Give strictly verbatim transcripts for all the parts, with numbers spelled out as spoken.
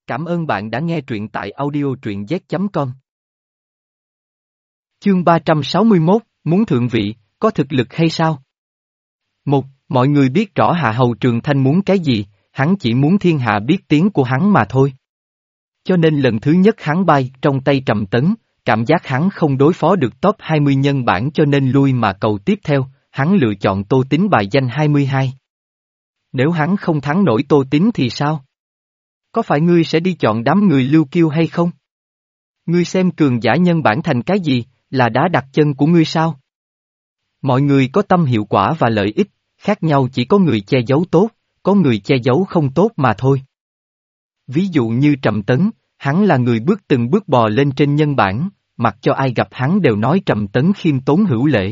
Cảm ơn bạn đã nghe truyện tại audio truyện z chấm com. Chương ba trăm sáu mươi mốt, muốn thượng vị, có thực lực hay sao? Một, mọi người biết rõ Hạ Hầu Trường Thanh muốn cái gì, hắn chỉ muốn thiên hạ biết tiếng của hắn mà thôi. Cho nên lần thứ nhất hắn bay trong tay Trầm Tấn, cảm giác hắn không đối phó được top hai mươi nhân bản cho nên lui mà cầu tiếp theo, hắn lựa chọn Tô Tín bài danh hai mươi hai. Nếu hắn không thắng nổi Tô Tín thì sao? Có phải ngươi sẽ đi chọn đám người Lưu Kiêu hay không? Ngươi xem cường giả nhân bản thành cái gì, là đá đặt chân của ngươi sao? Mọi người có tâm hiệu quả và lợi ích, khác nhau chỉ có người che giấu tốt, có người che giấu không tốt mà thôi. Ví dụ như Trầm Tấn, hắn là người bước từng bước bò lên trên nhân bản, mặc cho ai gặp hắn đều nói Trầm Tấn khiêm tốn hữu lễ.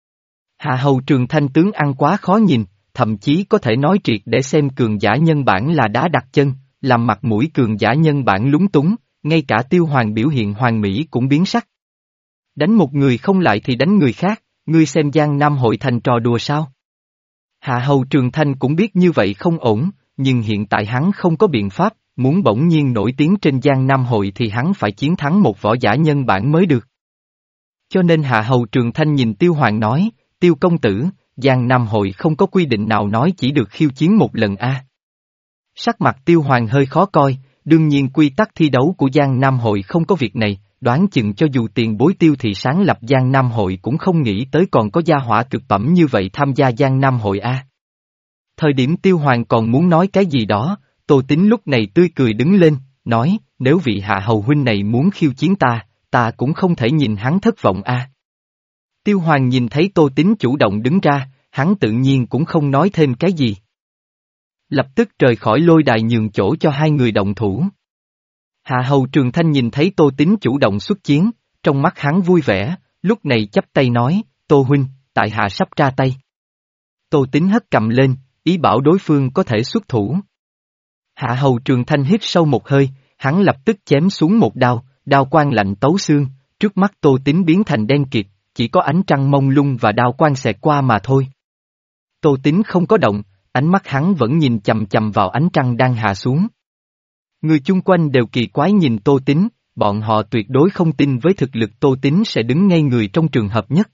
Hạ Hầu Trường Thanh tướng ăn quá khó nhìn, thậm chí có thể nói triệt để xem cường giả nhân bản là đá đặt chân, làm mặt mũi cường giả nhân bản lúng túng, ngay cả Tiêu Hoàng biểu hiện hoàn mỹ cũng biến sắc. Đánh một người không lại thì đánh người khác, ngươi xem Giang Nam hội thành trò đùa sao? Hạ Hầu Trường Thanh cũng biết như vậy không ổn, nhưng hiện tại hắn không có biện pháp, muốn bỗng nhiên nổi tiếng trên Giang Nam hội thì hắn phải chiến thắng một võ giả nhân bản mới được. Cho nên Hạ Hầu Trường Thanh nhìn Tiêu Hoàng nói, Tiêu công tử, Giang Nam hội không có quy định nào nói chỉ được khiêu chiến một lần a. À. Sắc mặt Tiêu Hoàng hơi khó coi, đương nhiên quy tắc thi đấu của Giang Nam hội không có việc này, đoán chừng cho dù tiền bối Tiêu thị sáng lập Giang Nam hội cũng không nghĩ tới còn có gia hỏa cực phẩm như vậy tham gia Giang Nam hội a. À. Thời điểm Tiêu Hoàng còn muốn nói cái gì đó, Tô Tín lúc này tươi cười đứng lên, nói, nếu vị Hạ Hầu huynh này muốn khiêu chiến ta, ta cũng không thể nhìn hắn thất vọng a. À. Tiêu Hoàng nhìn thấy Tô Tín chủ động đứng ra, hắn tự nhiên cũng không nói thêm cái gì. Lập tức rời khỏi lôi đài nhường chỗ cho hai người động thủ. Hạ Hầu Trường Thanh nhìn thấy Tô Tín chủ động xuất chiến, trong mắt hắn vui vẻ, lúc này chắp tay nói, Tô huynh, tại hạ sắp ra tay. Tô Tín hất cầm lên, ý bảo đối phương có thể xuất thủ. Hạ Hầu Trường Thanh hít sâu một hơi, hắn lập tức chém xuống một đao, đao quang lạnh tấu xương, trước mắt Tô Tín biến thành đen kịt, chỉ có ánh trăng mông lung và đao quang xẹt qua mà thôi. Tô Tín không có động, ánh mắt hắn vẫn nhìn chầm chầm vào ánh trăng đang hạ xuống. Người chung quanh đều kỳ quái nhìn Tô Tín, bọn họ tuyệt đối không tin với thực lực Tô Tín sẽ đứng ngay người trong trường hợp nhất.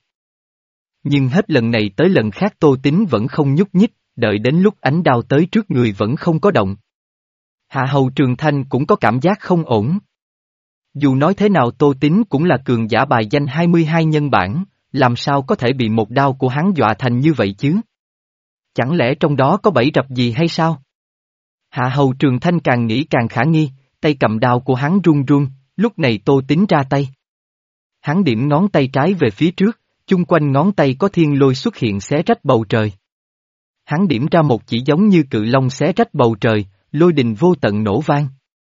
Nhưng hết lần này tới lần khác Tô Tín vẫn không nhúc nhích, đợi đến lúc ánh đao tới trước người vẫn không có động. Hạ Hầu Trường Thanh cũng có cảm giác không ổn. Dù nói thế nào Tô Tín cũng là cường giả bài danh hai mươi hai nhân bản, làm sao có thể bị một đao của hắn dọa thành như vậy chứ? Chẳng lẽ trong đó có bẫy rập gì hay sao? Hạ Hầu Trường Thanh càng nghĩ càng khả nghi, tay cầm đao của hắn run run, lúc này Tô Tín ra tay. Hắn điểm ngón tay trái về phía trước, chung quanh ngón tay có thiên lôi xuất hiện xé rách bầu trời. Hắn điểm ra một chỉ giống như cự long xé rách bầu trời, lôi đình vô tận nổ vang.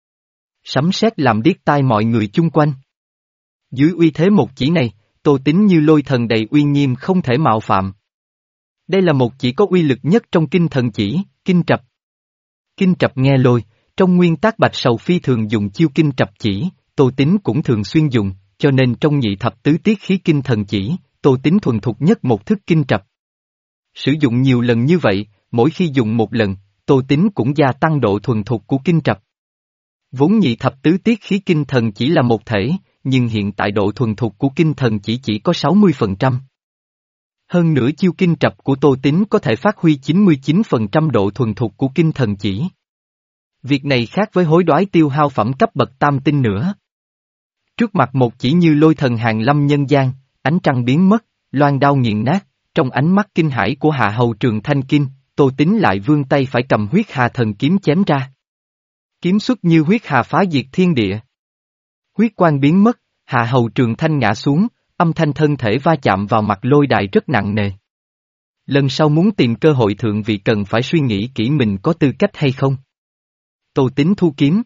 Sấm sét làm điếc tai mọi người chung quanh. Dưới uy thế một chỉ này, Tô Tín như lôi thần đầy uy nghiêm không thể mạo phạm. Đây là một chỉ có uy lực nhất trong kinh thần chỉ, kinh trập. Kinh trập nghe lôi, trong nguyên tắc Bạch Sầu Phi thường dùng chiêu kinh trập chỉ, Tô Tín cũng thường xuyên dùng, cho nên trong nhị thập tứ tiết khí kinh thần chỉ, Tô Tín thuần thục nhất một thức kinh trập. Sử dụng nhiều lần như vậy, mỗi khi dùng một lần, Tô Tín cũng gia tăng độ thuần thục của kinh trập. Vốn nhị thập tứ tiết khí kinh thần chỉ là một thể, nhưng hiện tại độ thuần thục của kinh thần chỉ chỉ có sáu mươi phần trăm. Hơn nữa chiêu kinh trập của Tô Tín có thể phát huy chín mươi chín phần trăm độ thuần thục của kinh thần chỉ. Việc này khác với hối đoái tiêu hao phẩm cấp bậc tam tinh nữa. Trước mặt một chỉ như lôi thần hàng lâm nhân gian, ánh trăng biến mất, loan đao nghiền nát, trong ánh mắt kinh hãi của Hạ Hầu Trường Thanh kinh, Tô Tín lại vươn tay phải cầm huyết hà thần kiếm chém ra. Kiếm xuất như huyết hà phá diệt thiên địa. Huyết quang biến mất, Hạ Hầu Trường Thanh ngã xuống, âm thanh thân thể va chạm vào mặt lôi đài rất nặng nề. Lần sau muốn tìm cơ hội thượng vị cần phải suy nghĩ kỹ mình có tư cách hay không. Tô Tín thu kiếm.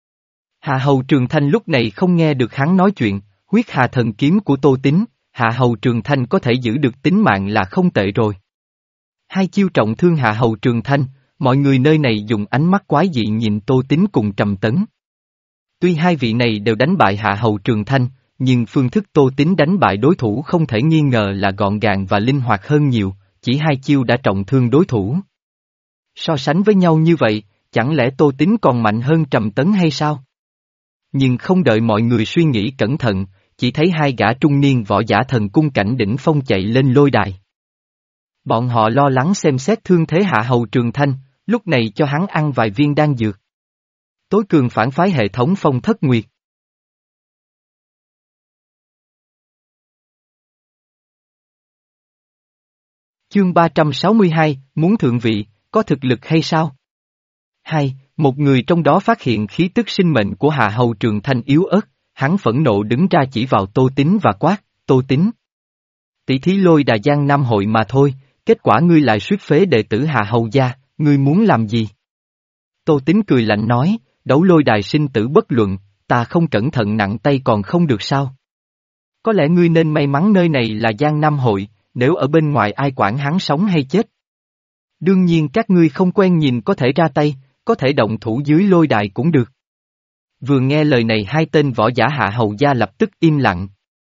Hạ Hầu Trường Thanh lúc này không nghe được hắn nói chuyện, huyết hà thần kiếm của Tô Tín, Hạ Hầu Trường Thanh có thể giữ được tính mạng là không tệ rồi. Hai chiêu trọng thương Hạ Hầu Trường Thanh, mọi người nơi này dùng ánh mắt quái dị nhìn Tô Tín cùng Trầm Tấn. Tuy hai vị này đều đánh bại Hạ Hầu Trường Thanh, nhưng phương thức Tô Tín đánh bại đối thủ không thể nghi ngờ là gọn gàng và linh hoạt hơn nhiều, chỉ hai chiêu đã trọng thương đối thủ. So sánh với nhau như vậy, chẳng lẽ Tô Tín còn mạnh hơn Trầm Tấn hay sao? Nhưng không đợi mọi người suy nghĩ cẩn thận, chỉ thấy hai gã trung niên võ giả thần cung cảnh đỉnh phong chạy lên lôi đài. Bọn họ lo lắng xem xét thương thế Hạ Hầu Trường Thanh, lúc này cho hắn ăn vài viên đan dược. Tối cường phản phái hệ thống Phong Thất Nguyệt. Chương ba trăm sáu mươi hai, muốn thượng vị, có thực lực hay sao? Hai, một người trong đó phát hiện khí tức sinh mệnh của Hạ Hầu Trường Thanh yếu ớt, hắn phẫn nộ đứng ra chỉ vào Tô Tín và quát, Tô Tín. Tỷ thí lôi đà Giang Nam hội mà thôi, kết quả ngươi lại suýt phế đệ tử Hạ Hầu gia, ngươi muốn làm gì? Tô Tín cười lạnh nói, đấu lôi đài sinh tử bất luận, ta không cẩn thận nặng tay còn không được sao? Có lẽ ngươi nên may mắn nơi này là Giang Nam hội, nếu ở bên ngoài ai quản hắn sống hay chết. Đương nhiên các ngươi không quen nhìn có thể ra tay, có thể động thủ dưới lôi đài cũng được. Vừa nghe lời này hai tên võ giả Hạ Hầu gia lập tức im lặng.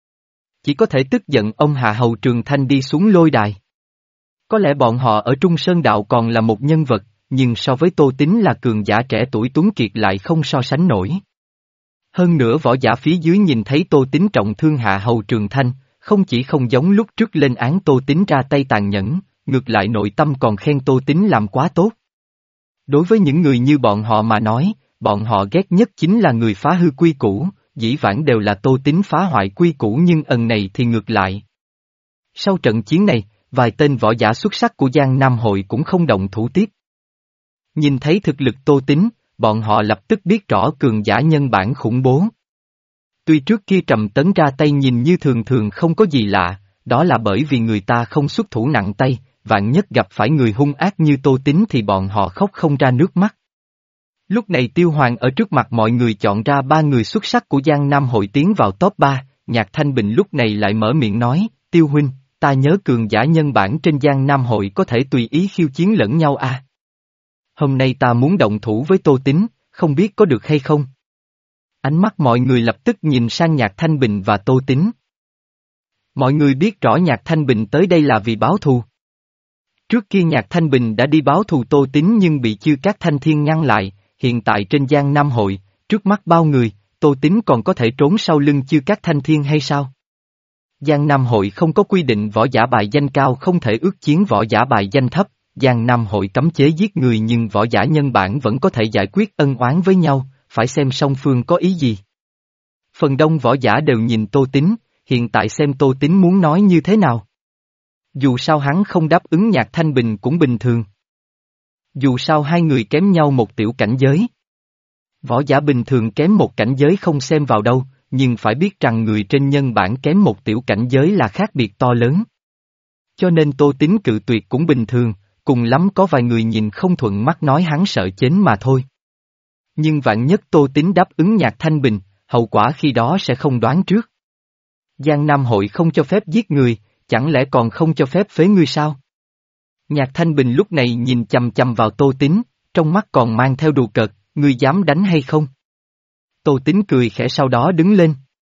Chỉ có thể tức giận ông Hạ Hầu Trường Thanh đi xuống lôi đài. Có lẽ bọn họ ở Trung Sơn Đạo còn là một nhân vật, nhưng so với Tô Tín là cường giả trẻ tuổi tuấn kiệt lại không so sánh nổi. Hơn nữa võ giả phía dưới nhìn thấy Tô Tín trọng thương Hạ Hầu Trường Thanh, không chỉ không giống lúc trước lên án Tô Tín ra tay tàn nhẫn, ngược lại nội tâm còn khen Tô Tín làm quá tốt. Đối với những người như bọn họ mà nói, bọn họ ghét nhất chính là người phá hư quy củ, dĩ vãng đều là Tô Tín phá hoại quy củ nhưng ẩn này thì ngược lại. Sau trận chiến này, vài tên võ giả xuất sắc của Giang Nam hội cũng không động thủ tiếp. Nhìn thấy thực lực Tô Tín, bọn họ lập tức biết rõ cường giả nhân bản khủng bố. Tuy trước kia Trầm Tấn ra tay nhìn như thường thường không có gì lạ, đó là bởi vì người ta không xuất thủ nặng tay, vạn nhất gặp phải người hung ác như Tô Tín thì bọn họ khóc không ra nước mắt. Lúc này Tiêu Hoàng ở trước mặt mọi người chọn ra ba người xuất sắc của Giang Nam hội tiến vào top ba, Nhạc Thanh Bình lúc này lại mở miệng nói, Tiêu huynh, ta nhớ cường giả nhân bản trên Giang Nam hội có thể tùy ý khiêu chiến lẫn nhau à. Hôm nay ta muốn động thủ với Tô Tín, không biết có được hay không? Ánh mắt mọi người lập tức nhìn sang Nhạc Thanh Bình và Tô Tín. Mọi người biết rõ Nhạc Thanh Bình tới đây là vì báo thù. Trước kia Nhạc Thanh Bình đã đi báo thù Tô Tín nhưng bị Chư Cát Thanh Thiên ngăn lại, hiện tại trên Giang Nam hội, trước mắt bao người, Tô Tín còn có thể trốn sau lưng Chư Cát Thanh Thiên hay sao? Giang Nam hội không có quy định võ giả bài danh cao không thể ước chiến võ giả bài danh thấp, Giang Nam hội cấm chế giết người nhưng võ giả nhân bản vẫn có thể giải quyết ân oán với nhau, phải xem song phương có ý gì. Phần đông võ giả đều nhìn Tô Tín, hiện tại xem Tô Tín muốn nói như thế nào. Dù sao hắn không đáp ứng Nhạc Thanh Bình cũng bình thường. Dù sao hai người kém nhau một tiểu cảnh giới. Võ giả bình thường kém một cảnh giới không xem vào đâu, nhưng phải biết rằng người trên nhân bản kém một tiểu cảnh giới là khác biệt to lớn. Cho nên Tô Tín cự tuyệt cũng bình thường, cùng lắm có vài người nhìn không thuận mắt nói hắn sợ chến mà thôi. Nhưng vạn nhất Tô Tín đáp ứng Nhạc Thanh Bình, hậu quả khi đó sẽ không đoán trước. Giang Nam hội không cho phép giết người, chẳng lẽ còn không cho phép phế ngươi sao? Nhạc Thanh Bình lúc này nhìn chằm chằm vào Tô Tín, trong mắt còn mang theo đùa cợt, ngươi dám đánh hay không? Tô Tín cười khẽ sau đó đứng lên.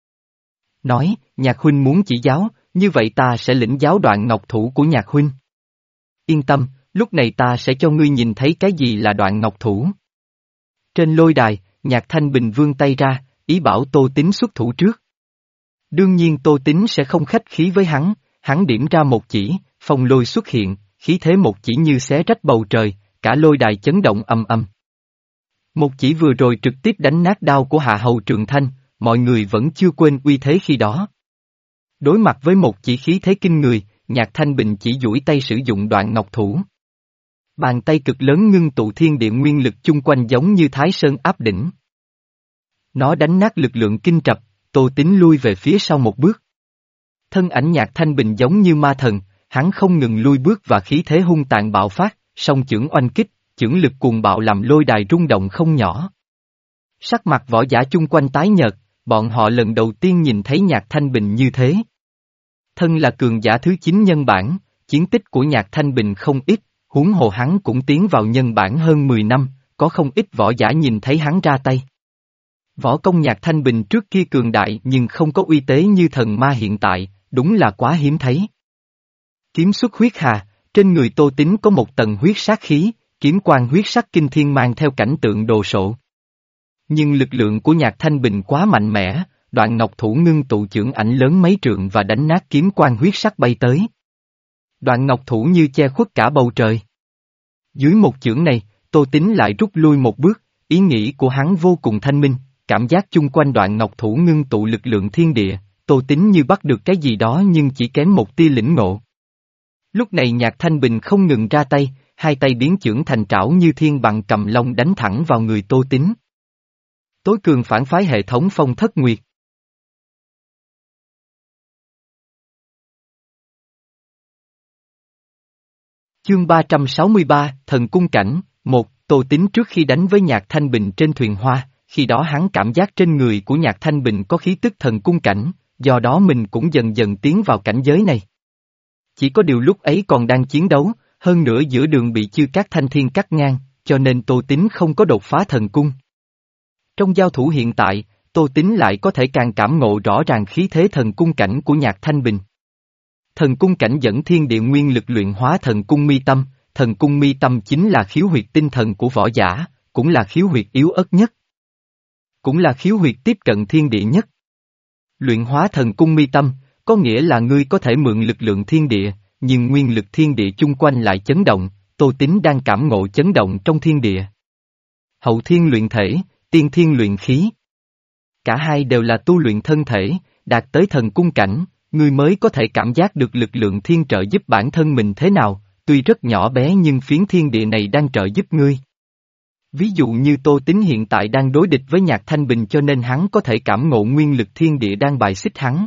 Nói, Nhạc huynh muốn chỉ giáo, như vậy ta sẽ lĩnh giáo đoạn ngọc thủ của Nhạc huynh. Yên tâm, lúc này ta sẽ cho ngươi nhìn thấy cái gì là đoạn ngọc thủ. Trên lôi đài, Nhạc Thanh Bình vươn tay ra, ý bảo Tô Tín xuất thủ trước. Đương nhiên Tô Tín sẽ không khách khí với hắn, hắn điểm ra một chỉ, phong lôi xuất hiện, khí thế một chỉ như xé rách bầu trời, cả lôi đài chấn động ầm ầm. Một chỉ vừa rồi trực tiếp đánh nát đao của Hạ Hầu Trường Thanh, mọi người vẫn chưa quên uy thế khi đó. Đối mặt với một chỉ khí thế kinh người, Nhạc Thanh Bình chỉ duỗi tay sử dụng đoạn ngọc thủ. Bàn tay cực lớn ngưng tụ thiên địa nguyên lực chung quanh giống như Thái Sơn áp đỉnh. Nó đánh nát lực lượng kinh trập, Tô Tín lui về phía sau một bước. Thân ảnh Nhạc Thanh Bình giống như ma thần, hắn không ngừng lui bước và khí thế hung tàn bạo phát, song chưởng oanh kích, chưởng lực cuồng bạo làm lôi đài rung động không nhỏ. Sắc mặt võ giả chung quanh tái nhợt, bọn họ lần đầu tiên nhìn thấy Nhạc Thanh Bình như thế. Thân là cường giả thứ chín nhân bản, chiến tích của Nhạc Thanh Bình không ít, huống hồ hắn cũng tiến vào nhân bản hơn mười năm, có không ít võ giả nhìn thấy hắn ra tay. Võ công Nhạc Thanh Bình trước kia cường đại nhưng không có uy tế như thần ma hiện tại, đúng là quá hiếm thấy. Kiếm xuất huyết hà, trên người Tô Tín có một tầng huyết sát khí, kiếm quang huyết sắc kinh thiên mang theo cảnh tượng đồ sộ. Nhưng lực lượng của Nhạc Thanh Bình quá mạnh mẽ, Đoạn Ngọc Thủ ngưng tụ chưởng ảnh lớn mấy trượng và đánh nát kiếm quang huyết sắc bay tới. Đoạn Ngọc Thủ như che khuất cả bầu trời. Dưới một chưởng này, Tô Tín lại rút lui một bước, ý nghĩ của hắn vô cùng thanh minh, cảm giác chung quanh Đoạn Ngọc Thủ ngưng tụ lực lượng thiên địa, Tô Tín như bắt được cái gì đó nhưng chỉ kém một tia lĩnh ngộ. Lúc này Nhạc Thanh Bình không ngừng ra tay, hai tay biến chưởng thành trảo như thiên bằng cầm long đánh thẳng vào người Tô Tín. Tối cường phản phái hệ thống Phong Thất Nguyệt. Chương ba trăm sáu mươi ba, Thần Cung Cảnh. Một, Tô Tín trước khi đánh với Nhạc Thanh Bình trên thuyền hoa, khi đó hắn cảm giác trên người của Nhạc Thanh Bình có khí tức thần cung cảnh, do đó mình cũng dần dần tiến vào cảnh giới này. Chỉ có điều lúc ấy còn đang chiến đấu, hơn nữa giữa đường bị chư các thanh thiên cắt ngang, cho nên Tô Tín không có đột phá thần cung. Trong giao thủ hiện tại, Tô Tín lại có thể càng cảm ngộ rõ ràng khí thế thần cung cảnh của Nhạc Thanh Bình. Thần cung cảnh dẫn thiên địa nguyên lực luyện hóa thần cung mi tâm, thần cung mi tâm chính là khiếu huyệt tinh thần của võ giả, cũng là khiếu huyệt yếu ớt nhất. Cũng là khiếu huyệt tiếp cận thiên địa nhất. Luyện hóa thần cung mi tâm, có nghĩa là ngươi có thể mượn lực lượng thiên địa, nhưng nguyên lực thiên địa chung quanh lại chấn động, Tô Tín đang cảm ngộ chấn động trong thiên địa. Hậu thiên luyện thể, tiên thiên luyện khí. Cả hai đều là tu luyện thân thể, đạt tới thần cung cảnh, ngươi mới có thể cảm giác được lực lượng thiên trợ giúp bản thân mình thế nào, tuy rất nhỏ bé nhưng phiến thiên địa này đang trợ giúp ngươi. Ví dụ như Tô Tín hiện tại đang đối địch với Nhạc Thanh Bình cho nên hắn có thể cảm ngộ nguyên lực thiên địa đang bài xích hắn.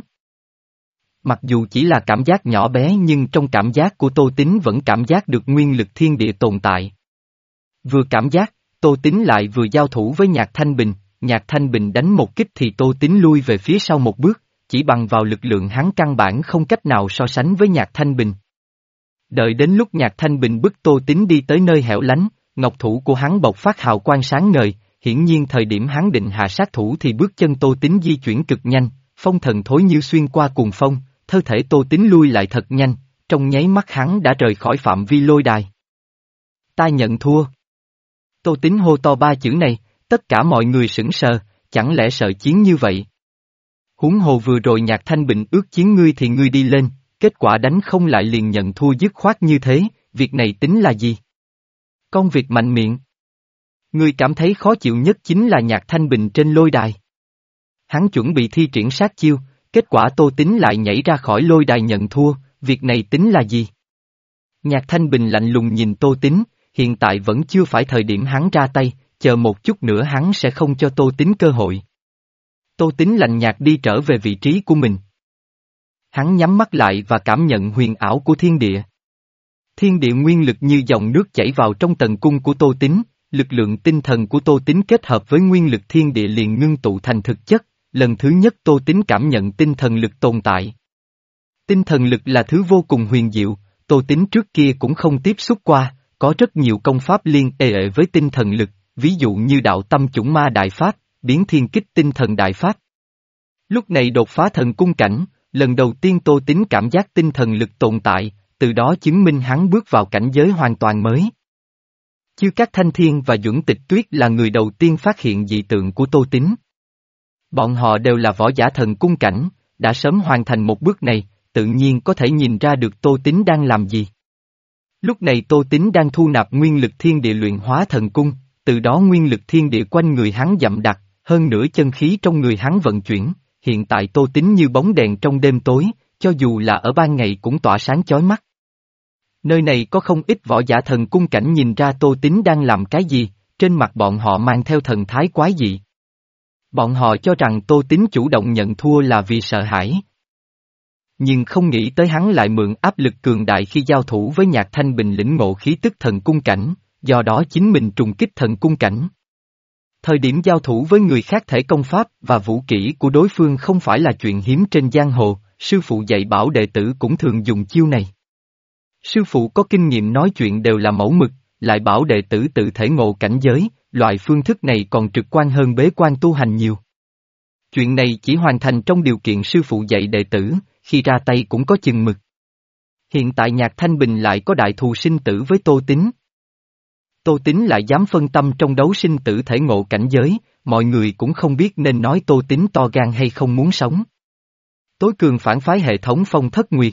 Mặc dù chỉ là cảm giác nhỏ bé nhưng trong cảm giác của Tô Tín vẫn cảm giác được nguyên lực thiên địa tồn tại. Vừa cảm giác, Tô Tín lại vừa giao thủ với Nhạc Thanh Bình, Nhạc Thanh Bình đánh một kích thì Tô Tín lui về phía sau một bước, chỉ bằng vào lực lượng hắn căn bản không cách nào so sánh với Nhạc Thanh Bình. Đợi đến lúc Nhạc Thanh Bình bức Tô Tín đi tới nơi hẻo lánh, ngọc thủ của hắn bộc phát hào quang sáng ngời, hiển nhiên thời điểm hắn định hạ sát thủ thì bước chân Tô Tín di chuyển cực nhanh, phong thần thối như xuyên qua cuồng phong, thân thể Tô Tín lui lại thật nhanh, trong nháy mắt hắn đã rời khỏi phạm vi lôi đài. Ta nhận thua. Tô Tín hô to ba chữ này, tất cả mọi người sững sờ, chẳng lẽ sợ chiến như vậy? Huống hồ vừa rồi Nhạc Thanh Bình ước chiến ngươi thì ngươi đi lên, kết quả đánh không lại liền nhận thua dứt khoát như thế, việc này tính là gì? Con việc mạnh miệng. Ngươi cảm thấy khó chịu nhất chính là Nhạc Thanh Bình trên lôi đài. Hắn chuẩn bị thi triển sát chiêu, kết quả Tô Tín lại nhảy ra khỏi lôi đài nhận thua, việc này tính là gì? Nhạc Thanh Bình lạnh lùng nhìn Tô Tín, hiện tại vẫn chưa phải thời điểm hắn ra tay, chờ một chút nữa hắn sẽ không cho Tô Tín cơ hội. Tô Tín lạnh nhạt đi trở về vị trí của mình. Hắn nhắm mắt lại và cảm nhận huyền ảo của thiên địa. Thiên địa nguyên lực như dòng nước chảy vào trong tầng cung của Tô Tín, lực lượng tinh thần của Tô Tín kết hợp với nguyên lực thiên địa liền ngưng tụ thành thực chất, lần thứ nhất Tô Tín cảm nhận tinh thần lực tồn tại. Tinh thần lực là thứ vô cùng huyền diệu, Tô Tín trước kia cũng không tiếp xúc qua, có rất nhiều công pháp liên hệ với tinh thần lực, ví dụ như đạo tâm chủng ma đại pháp, biến thiên kích tinh thần đại pháp. Lúc này đột phá thần cung cảnh, lần đầu tiên Tô Tín cảm giác tinh thần lực tồn tại, từ đó chứng minh hắn bước vào cảnh giới hoàn toàn mới. Chư các Thanh Thiên và Duẩn Tịch Tuyết là người đầu tiên phát hiện dị tượng của Tô Tín. Bọn họ đều là võ giả thần cung cảnh, đã sớm hoàn thành một bước này, tự nhiên có thể nhìn ra được Tô Tín đang làm gì. Lúc này Tô Tín đang thu nạp nguyên lực thiên địa luyện hóa thần cung, từ đó nguyên lực thiên địa quanh người hắn dặm đặc, hơn nữa chân khí trong người hắn vận chuyển, hiện tại Tô Tín như bóng đèn trong đêm tối, cho dù là ở ban ngày cũng tỏa sáng chói mắt. Nơi này có không ít võ giả thần cung cảnh nhìn ra Tô Tín đang làm cái gì, trên mặt bọn họ mang theo thần thái quái dị. Bọn họ cho rằng Tô Tín chủ động nhận thua là vì sợ hãi. Nhưng không nghĩ tới hắn lại mượn áp lực cường đại khi giao thủ với Nhạc Thanh Bình lĩnh ngộ khí tức thần cung cảnh, do đó chính mình trùng kích thần cung cảnh. Thời điểm giao thủ với người khác thể công pháp và vũ kỹ của đối phương không phải là chuyện hiếm trên giang hồ, sư phụ dạy bảo đệ tử cũng thường dùng chiêu này. Sư phụ có kinh nghiệm nói chuyện đều là mẫu mực, lại bảo đệ tử tự thể ngộ cảnh giới, loại phương thức này còn trực quan hơn bế quan tu hành nhiều. Chuyện này chỉ hoàn thành trong điều kiện sư phụ dạy đệ tử, khi ra tay cũng có chừng mực. Hiện tại Nhạc Thanh Bình lại có đại thù sinh tử với Tô Tín. Tô Tín lại dám phân tâm trong đấu sinh tử thể ngộ cảnh giới, mọi người cũng không biết nên nói Tô Tín to gan hay không muốn sống. Tối cường phản phái hệ thống Phong Thất Nguyệt.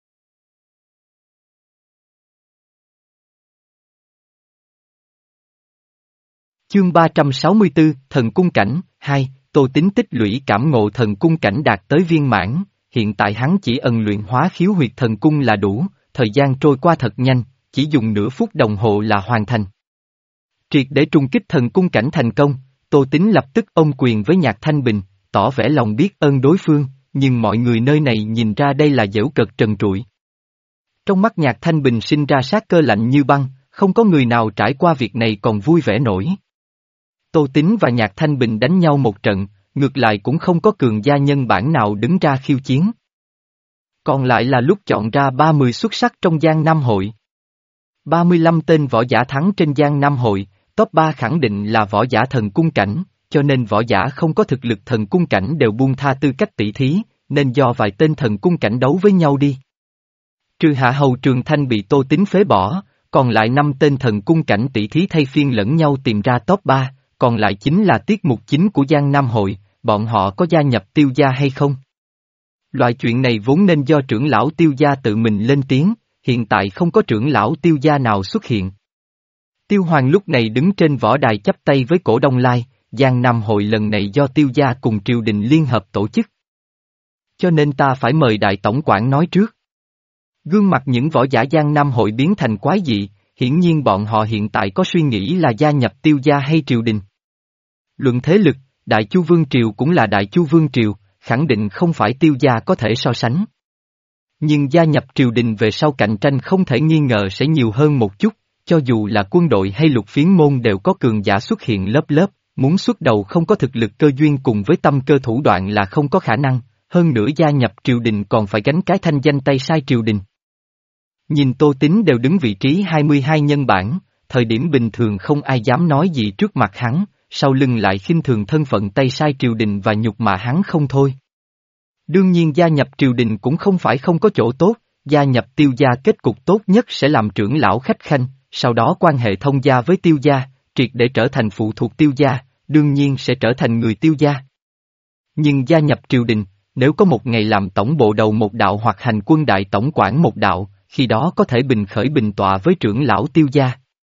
Chương ba trăm sáu mươi tư, Thần Cung Cảnh, hai, Tô Tín tích lũy cảm ngộ thần cung cảnh đạt tới viên mãn, hiện tại hắn chỉ ẩn luyện hóa khiếu huyệt thần cung là đủ, thời gian trôi qua thật nhanh, chỉ dùng nửa phút đồng hồ là hoàn thành. Triệt để trung kích thần cung cảnh thành công, Tô Tín lập tức ôm quyền với Nhạc Thanh Bình, tỏ vẻ lòng biết ơn đối phương, nhưng mọi người nơi này nhìn ra đây là giễu cợt trần trụi. Trong mắt Nhạc Thanh Bình sinh ra sát cơ lạnh như băng, không có người nào trải qua việc này còn vui vẻ nổi. Tô Tín và Nhạc Thanh Bình đánh nhau một trận, ngược lại cũng không có cường gia nhân bản nào đứng ra khiêu chiến. Còn lại là lúc chọn ra ba mươi xuất sắc trong Giang Nam Hội. ba mươi lăm tên võ giả thắng trên Giang Nam Hội, top ba khẳng định là võ giả thần cung cảnh, cho nên võ giả không có thực lực thần cung cảnh đều buông tha tư cách tỷ thí, nên do vài tên thần cung cảnh đấu với nhau đi. Trừ Hạ Hầu Trường Thanh bị Tô Tín phế bỏ, còn lại năm tên thần cung cảnh tỷ thí thay phiên lẫn nhau tìm ra top ba, còn lại chính là tiết mục chính của Giang Nam Hội, bọn họ có gia nhập Tiêu gia hay không? Loại chuyện này vốn nên do trưởng lão Tiêu gia tự mình lên tiếng, hiện tại không có trưởng lão Tiêu gia nào xuất hiện. Tiêu Hoàng lúc này đứng trên võ đài chắp tay với Cổ Đông Lai, Giang Nam Hội lần này do Tiêu gia cùng triều đình liên hợp tổ chức. Cho nên ta phải mời đại tổng quản nói trước. Gương mặt những võ giả Giang Nam Hội biến thành quái dị, hiển nhiên bọn họ hiện tại có suy nghĩ là gia nhập Tiêu gia hay triều đình. Luận thế lực, Đại Chu Vương Triều cũng là Đại Chu Vương Triều, khẳng định không phải Tiêu gia có thể so sánh. Nhưng gia nhập triều đình về sau cạnh tranh không thể nghi ngờ sẽ nhiều hơn một chút, cho dù là quân đội hay lục phiến môn đều có cường giả xuất hiện lớp lớp, muốn xuất đầu không có thực lực cơ duyên cùng với tâm cơ thủ đoạn là không có khả năng, hơn nữa gia nhập triều đình còn phải gánh cái thanh danh tay sai triều đình. Nhìn Tô Tín đều đứng vị trí hai mươi hai nhân bản, thời điểm bình thường không ai dám nói gì trước mặt hắn, sau lưng lại khinh thường thân phận tay sai triều đình và nhục mạ hắn không thôi. Đương nhiên gia nhập triều đình cũng không phải không có chỗ tốt, gia nhập Tiêu gia kết cục tốt nhất sẽ làm trưởng lão khách khanh, sau đó quan hệ thông gia với Tiêu gia, triệt để trở thành phụ thuộc Tiêu gia, đương nhiên sẽ trở thành người Tiêu gia. Nhưng gia nhập triều đình, nếu có một ngày làm tổng bộ đầu một đạo hoặc hành quân đại tổng quản một đạo, khi đó có thể bình khởi bình tọa với trưởng lão Tiêu gia.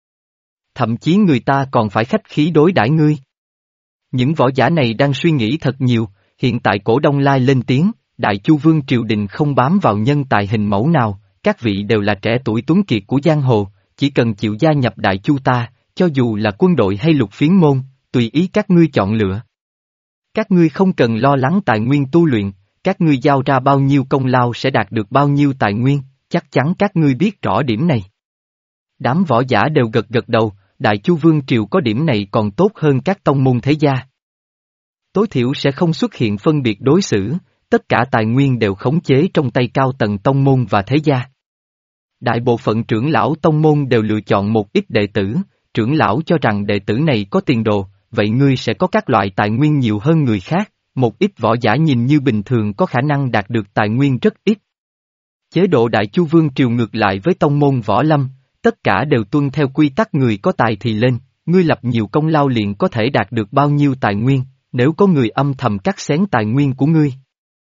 Thậm chí người ta còn phải khách khí đối đãi ngươi. Những võ giả này đang suy nghĩ thật nhiều, hiện tại Cổ Đông Lai lên tiếng, Đại Chu Vương triều đình không bám vào nhân tài hình mẫu nào, các vị đều là trẻ tuổi tuấn kiệt của giang hồ, chỉ cần chịu gia nhập Đại Chu ta, cho dù là quân đội hay lục phiến môn, tùy ý các ngươi chọn lựa. Các ngươi không cần lo lắng tài nguyên tu luyện, các ngươi giao ra bao nhiêu công lao sẽ đạt được bao nhiêu tài nguyên, chắc chắn các ngươi biết rõ điểm này. Đám võ giả đều gật gật đầu, Đại Chu Vương triều có điểm này còn tốt hơn các tông môn thế gia. Tối thiểu sẽ không xuất hiện phân biệt đối xử, tất cả tài nguyên đều khống chế trong tay cao tầng tông môn và thế gia. Đại bộ phận trưởng lão tông môn đều lựa chọn một ít đệ tử, trưởng lão cho rằng đệ tử này có tiền đồ, vậy ngươi sẽ có các loại tài nguyên nhiều hơn người khác, một ít võ giả nhìn như bình thường có khả năng đạt được tài nguyên rất ít. Chế độ Đại Chu Vương triều ngược lại với tông môn võ lâm, tất cả đều tuân theo quy tắc người có tài thì lên, ngươi lập nhiều công lao liền có thể đạt được bao nhiêu tài nguyên, nếu có người âm thầm cắt xén tài nguyên của ngươi.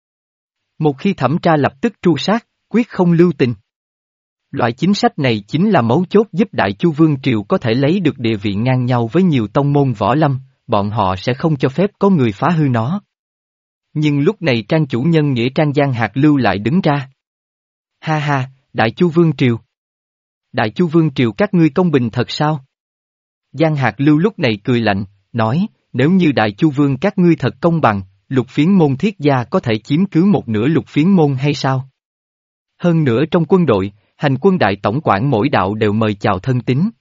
Một khi thẩm tra lập tức tru sát, quyết không lưu tình. Loại chính sách này chính là mấu chốt giúp Đại Chu Vương triều có thể lấy được địa vị ngang nhau với nhiều tông môn võ lâm, bọn họ sẽ không cho phép có người phá hư nó. Nhưng lúc này Trang chủ nhân nghĩa Trang Giang Hạc Lưu lại đứng ra. Ha ha, Đại Chu Vương triều. Đại Chu Vương triều các ngươi công bình thật sao? Giang Hạc Lưu lúc này cười lạnh, nói, nếu như Đại Chu Vương các ngươi thật công bằng, lục phiến môn thiết gia có thể chiếm cứ một nửa lục phiến môn hay sao? Hơn nữa trong quân đội, hành quân đại tổng quản mỗi đạo đều mời chào thân tín.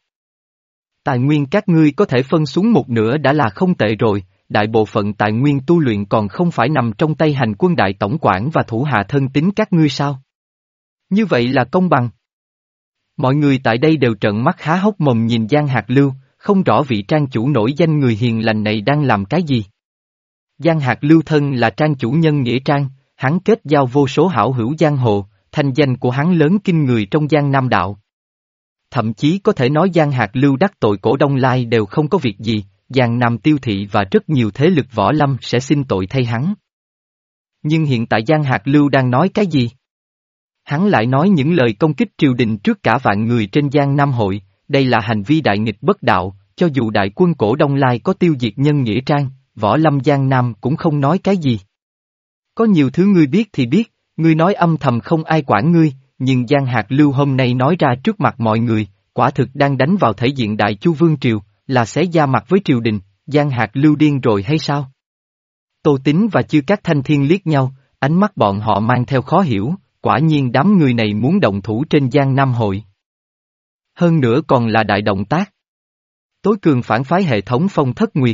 Tài nguyên các ngươi có thể phân xuống một nửa đã là không tệ rồi, đại bộ phận tài nguyên tu luyện còn không phải nằm trong tay hành quân đại tổng quản và thủ hạ thân tín các ngươi sao? Như vậy là công bằng. Mọi người tại đây đều trợn mắt há hốc mồm nhìn Giang Hạc Lưu, không rõ vị trang chủ nổi danh người hiền lành này đang làm cái gì. Giang Hạc Lưu thân là trang chủ nhân nghĩa trang, hắn kết giao vô số hảo hữu giang hồ, thanh danh của hắn lớn kinh người trong Giang Nam đạo. Thậm chí có thể nói Giang Hạc Lưu đắc tội Cổ Đông Lai đều không có việc gì, Giang Nam Tiêu Thị và rất nhiều thế lực võ lâm sẽ xin tội thay hắn. Nhưng hiện tại Giang Hạc Lưu đang nói cái gì? Hắn lại nói những lời công kích triều đình trước cả vạn người trên Giang Nam hội, đây là hành vi đại nghịch bất đạo, cho dù đại quân Cổ Đông Lai có tiêu diệt nhân nghĩa trang, võ lâm Giang Nam cũng không nói cái gì. Có nhiều thứ ngươi biết thì biết, ngươi nói âm thầm không ai quản ngươi, nhưng Giang Hạc Lưu hôm nay nói ra trước mặt mọi người, quả thực đang đánh vào thể diện Đại Chu Vương Triều, là xé da mặt với triều đình, Giang Hạc Lưu điên rồi hay sao? Tô Tín và Chư Các Thanh Thiên liếc nhau, ánh mắt bọn họ mang theo khó hiểu, quả nhiên đám người này muốn động thủ trên Giang Nam hội. Hơn nữa còn là đại động tác. Tối cường phản phái hệ thống Phong Thất Nguyệt.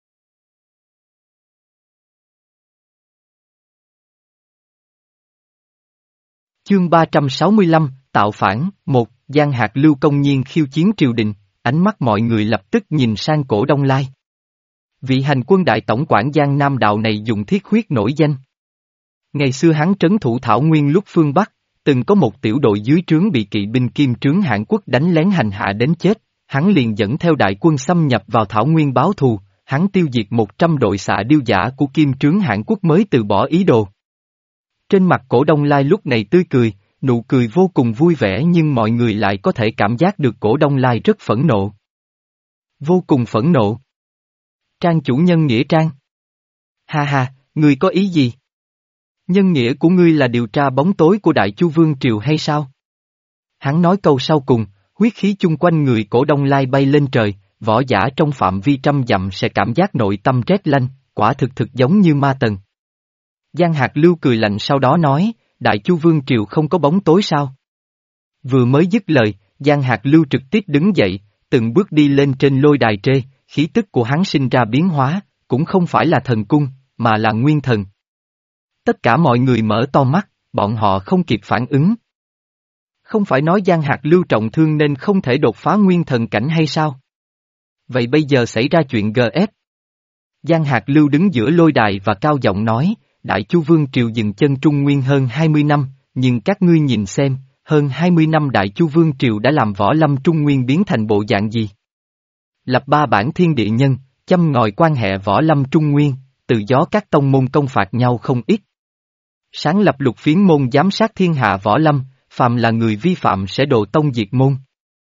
Chương ba trăm sáu mươi lăm, Tạo phản, một, Giang Hạc Lưu công nhiên khiêu chiến triều đình, ánh mắt mọi người lập tức nhìn sang Cổ Đông Lai. Vị hành quân đại tổng quản Giang Nam đạo này dùng thiết huyết nổi danh. Ngày xưa hắn trấn thủ Thảo Nguyên lúc phương Bắc, từng có một tiểu đội dưới trướng bị kỵ binh Kim Trướng Hãn Quốc đánh lén hành hạ đến chết, hắn liền dẫn theo đại quân xâm nhập vào Thảo Nguyên báo thù, hắn tiêu diệt một trăm đội xạ điêu giả của Kim Trướng Hãn Quốc mới từ bỏ ý đồ. Trên mặt Cổ Đông Lai lúc này tươi cười, nụ cười vô cùng vui vẻ nhưng mọi người lại có thể cảm giác được Cổ Đông Lai rất phẫn nộ. Vô cùng phẫn nộ. Trang chủ nhân nghĩa trang. Ha ha, ngươi có ý gì? Nhân nghĩa của ngươi là điều tra bóng tối của Đại Chu Vương Triều hay sao? Hắn nói câu sau cùng, huyết khí chung quanh người Cổ Đông Lai bay lên trời, võ giả trong phạm vi trăm dặm sẽ cảm giác nội tâm rét lanh, quả thực thực giống như ma tần. Giang Hạc Lưu cười lạnh sau đó nói, Đại Chu Vương Triều không có bóng tối sao? Vừa mới dứt lời, Giang Hạc Lưu trực tiếp đứng dậy, từng bước đi lên trên lôi đài trê, khí tức của hắn sinh ra biến hóa, cũng không phải là thần cung, mà là nguyên thần. Tất cả mọi người mở to mắt, bọn họ không kịp phản ứng. Không phải nói Giang Hạc Lưu trọng thương nên không thể đột phá nguyên thần cảnh hay sao? Vậy bây giờ xảy ra chuyện giê ép. Giang Hạc Lưu đứng giữa lôi đài và cao giọng nói, Đại Chu Vương Triều dừng chân Trung Nguyên hơn hai mươi năm, nhưng các ngươi nhìn xem, hơn hai mươi năm Đại Chu Vương Triều đã làm võ lâm Trung Nguyên biến thành bộ dạng gì? Lập ba bản thiên địa nhân, châm ngòi quan hệ võ lâm Trung Nguyên, từ gió các tông môn công phạt nhau không ít. Sáng lập lục phiến môn giám sát thiên hạ võ lâm, phàm là người vi phạm sẽ độ tông diệt môn.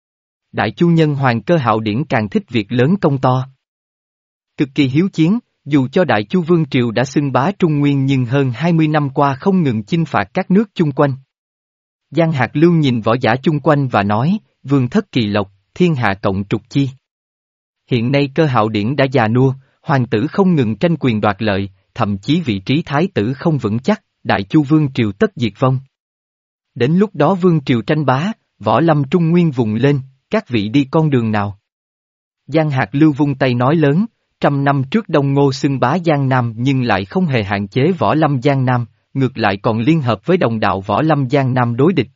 Đại Chu nhân Hoàng Cơ Hạo Điển càng thích việc lớn công to. Cực kỳ hiếu chiến, dù cho Đại Chu Vương Triều đã xưng bá Trung Nguyên nhưng hơn hai mươi năm qua không ngừng chinh phạt các nước chung quanh. Giang Hạc Lưu nhìn võ giả chung quanh và nói, Vương thất kỳ lộc, thiên hạ cộng trục chi. Hiện nay Cơ Hạo Điển đã già nua, hoàng tử không ngừng tranh quyền đoạt lợi, thậm chí vị trí thái tử không vững chắc, Đại Chu Vương Triều tất diệt vong. Đến lúc đó Vương Triều tranh bá, võ lâm Trung Nguyên vùng lên, các vị đi con đường nào? Giang Hạc Lưu vung tay nói lớn, trăm năm trước Đông Ngô xưng bá Giang Nam nhưng lại không hề hạn chế võ lâm Giang Nam, ngược lại còn liên hợp với đồng đạo võ lâm Giang Nam đối địch.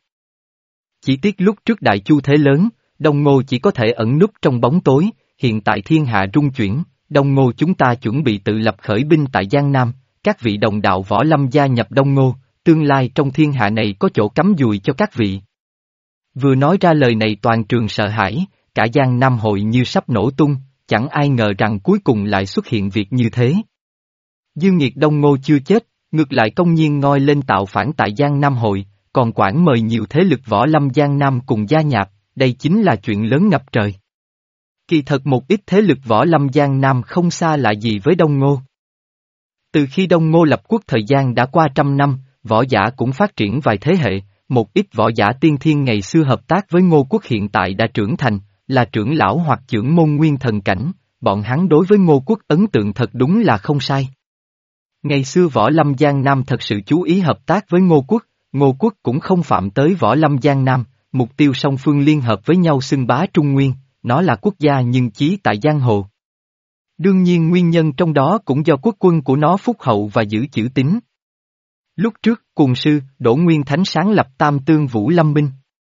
Chỉ tiếc lúc trước Đại Chu thế lớn, Đông Ngô chỉ có thể ẩn núp trong bóng tối, hiện tại thiên hạ rung chuyển, Đông Ngô chúng ta chuẩn bị tự lập khởi binh tại Giang Nam, các vị đồng đạo võ lâm gia nhập Đông Ngô, tương lai trong thiên hạ này có chỗ cắm dùi cho các vị. Vừa nói ra lời này toàn trường sợ hãi, cả Giang Nam hội như sắp nổ tung, chẳng ai ngờ rằng cuối cùng lại xuất hiện việc như thế. Dương Nghiệt Đông Ngô chưa chết, ngược lại công nhiên ngoi lên tạo phản tại Giang Nam hội, còn quản mời nhiều thế lực võ lâm Giang Nam cùng gia nhập, đây chính là chuyện lớn ngập trời. Kỳ thật một ít thế lực võ lâm Giang Nam không xa lạ gì với Đông Ngô. Từ khi Đông Ngô lập quốc thời gian đã qua trăm năm, võ giả cũng phát triển vài thế hệ, một ít võ giả tiên thiên ngày xưa hợp tác với Ngô quốc hiện tại đã trưởng thành, là trưởng lão hoặc trưởng môn nguyên thần cảnh, bọn hắn đối với Ngô quốc ấn tượng thật đúng là không sai. Ngày xưa võ lâm Giang Nam thật sự chú ý hợp tác với Ngô quốc, Ngô quốc cũng không phạm tới võ lâm Giang Nam, mục tiêu song phương liên hợp với nhau xưng bá Trung Nguyên, nó là quốc gia nhưng chí tại giang hồ. Đương nhiên nguyên nhân trong đó cũng do quốc quân của nó phúc hậu và giữ chữ tín. Lúc trước, Cuồng sư, Đỗ Nguyên Thánh sáng lập Tam Tương Vũ Lâm Minh.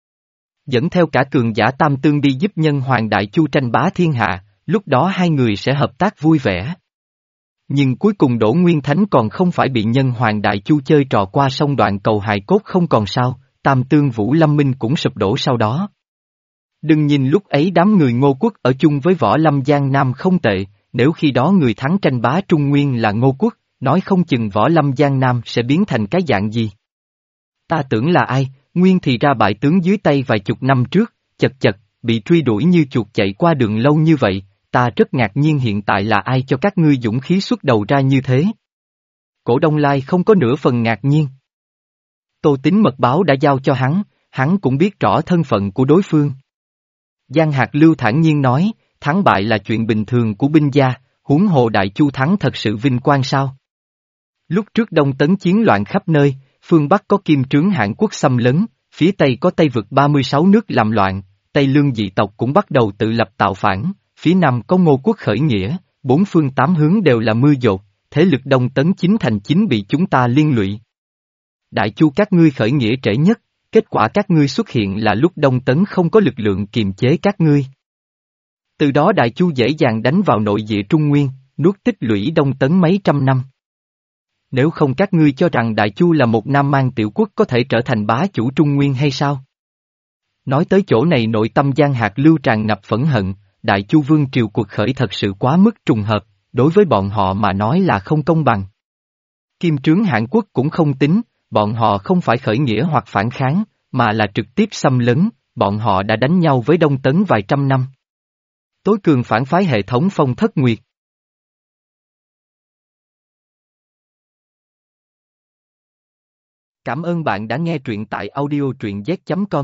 Dẫn theo cả cường giả Tam Tương đi giúp nhân Hoàng Đại Chu tranh bá thiên hạ, lúc đó hai người sẽ hợp tác vui vẻ. Nhưng cuối cùng Đỗ Nguyên Thánh còn không phải bị nhân Hoàng Đại Chu chơi trò qua sông đoạn cầu hài cốt không còn sao, Tam Tương Vũ Lâm Minh cũng sụp đổ sau đó. Đừng nhìn lúc ấy đám người Ngô Quốc ở chung với Võ Lâm Giang Nam không tệ, nếu khi đó người thắng tranh bá Trung Nguyên là Ngô Quốc, nói không chừng Võ Lâm Giang Nam sẽ biến thành cái dạng gì. Ta tưởng là ai, nguyên thì ra bại tướng dưới tay vài chục năm trước, chật chật, bị truy đuổi như chuột chạy qua đường lâu như vậy, ta rất ngạc nhiên hiện tại là ai cho các ngươi dũng khí xuất đầu ra như thế. Cổ Đông Lai không có nửa phần ngạc nhiên. Tô Tín mật báo đã giao cho hắn, hắn cũng biết rõ thân phận của đối phương. Giang Hạc Lưu thản nhiên nói, thắng bại là chuyện bình thường của binh gia, huống hồ Đại Chu thắng thật sự vinh quang sao? Lúc trước Đông Tấn chiến loạn khắp nơi, phương Bắc có Kim Trướng Hãn Quốc xâm lấn, phía Tây có Tây vực ba mươi sáu nước làm loạn, Tây Lương dị tộc cũng bắt đầu tự lập tạo phản, phía Nam có Ngô Quốc khởi nghĩa, bốn phương tám hướng đều là mưa dột, thế lực Đông Tấn chính thành chính bị chúng ta liên lụy. Đại Chu các ngươi khởi nghĩa trễ nhất, kết quả các ngươi xuất hiện là lúc Đông Tấn không có lực lượng kiềm chế các ngươi. Từ đó Đại Chu dễ dàng đánh vào nội địa Trung Nguyên, nuốt tích lũy Đông Tấn mấy trăm năm. Nếu không các ngươi cho rằng Đại Chu là một nam man tiểu quốc có thể trở thành bá chủ Trung Nguyên hay sao? Nói tới chỗ này nội tâm Giang Hạc Lưu tràn ngập phẫn hận, Đại Chu vương triều cuộc khởi thật sự quá mức trùng hợp, đối với bọn họ mà nói là không công bằng. Kim Trướng Hãn Quốc cũng không tính, bọn họ không phải khởi nghĩa hoặc phản kháng, mà là trực tiếp xâm lấn, bọn họ đã đánh nhau với Đông Tấn vài trăm năm. Tối cường phản phái hệ thống Phong Thất Nguyệt. Cảm ơn bạn đã nghe truyện tại audio truyện z chấm com.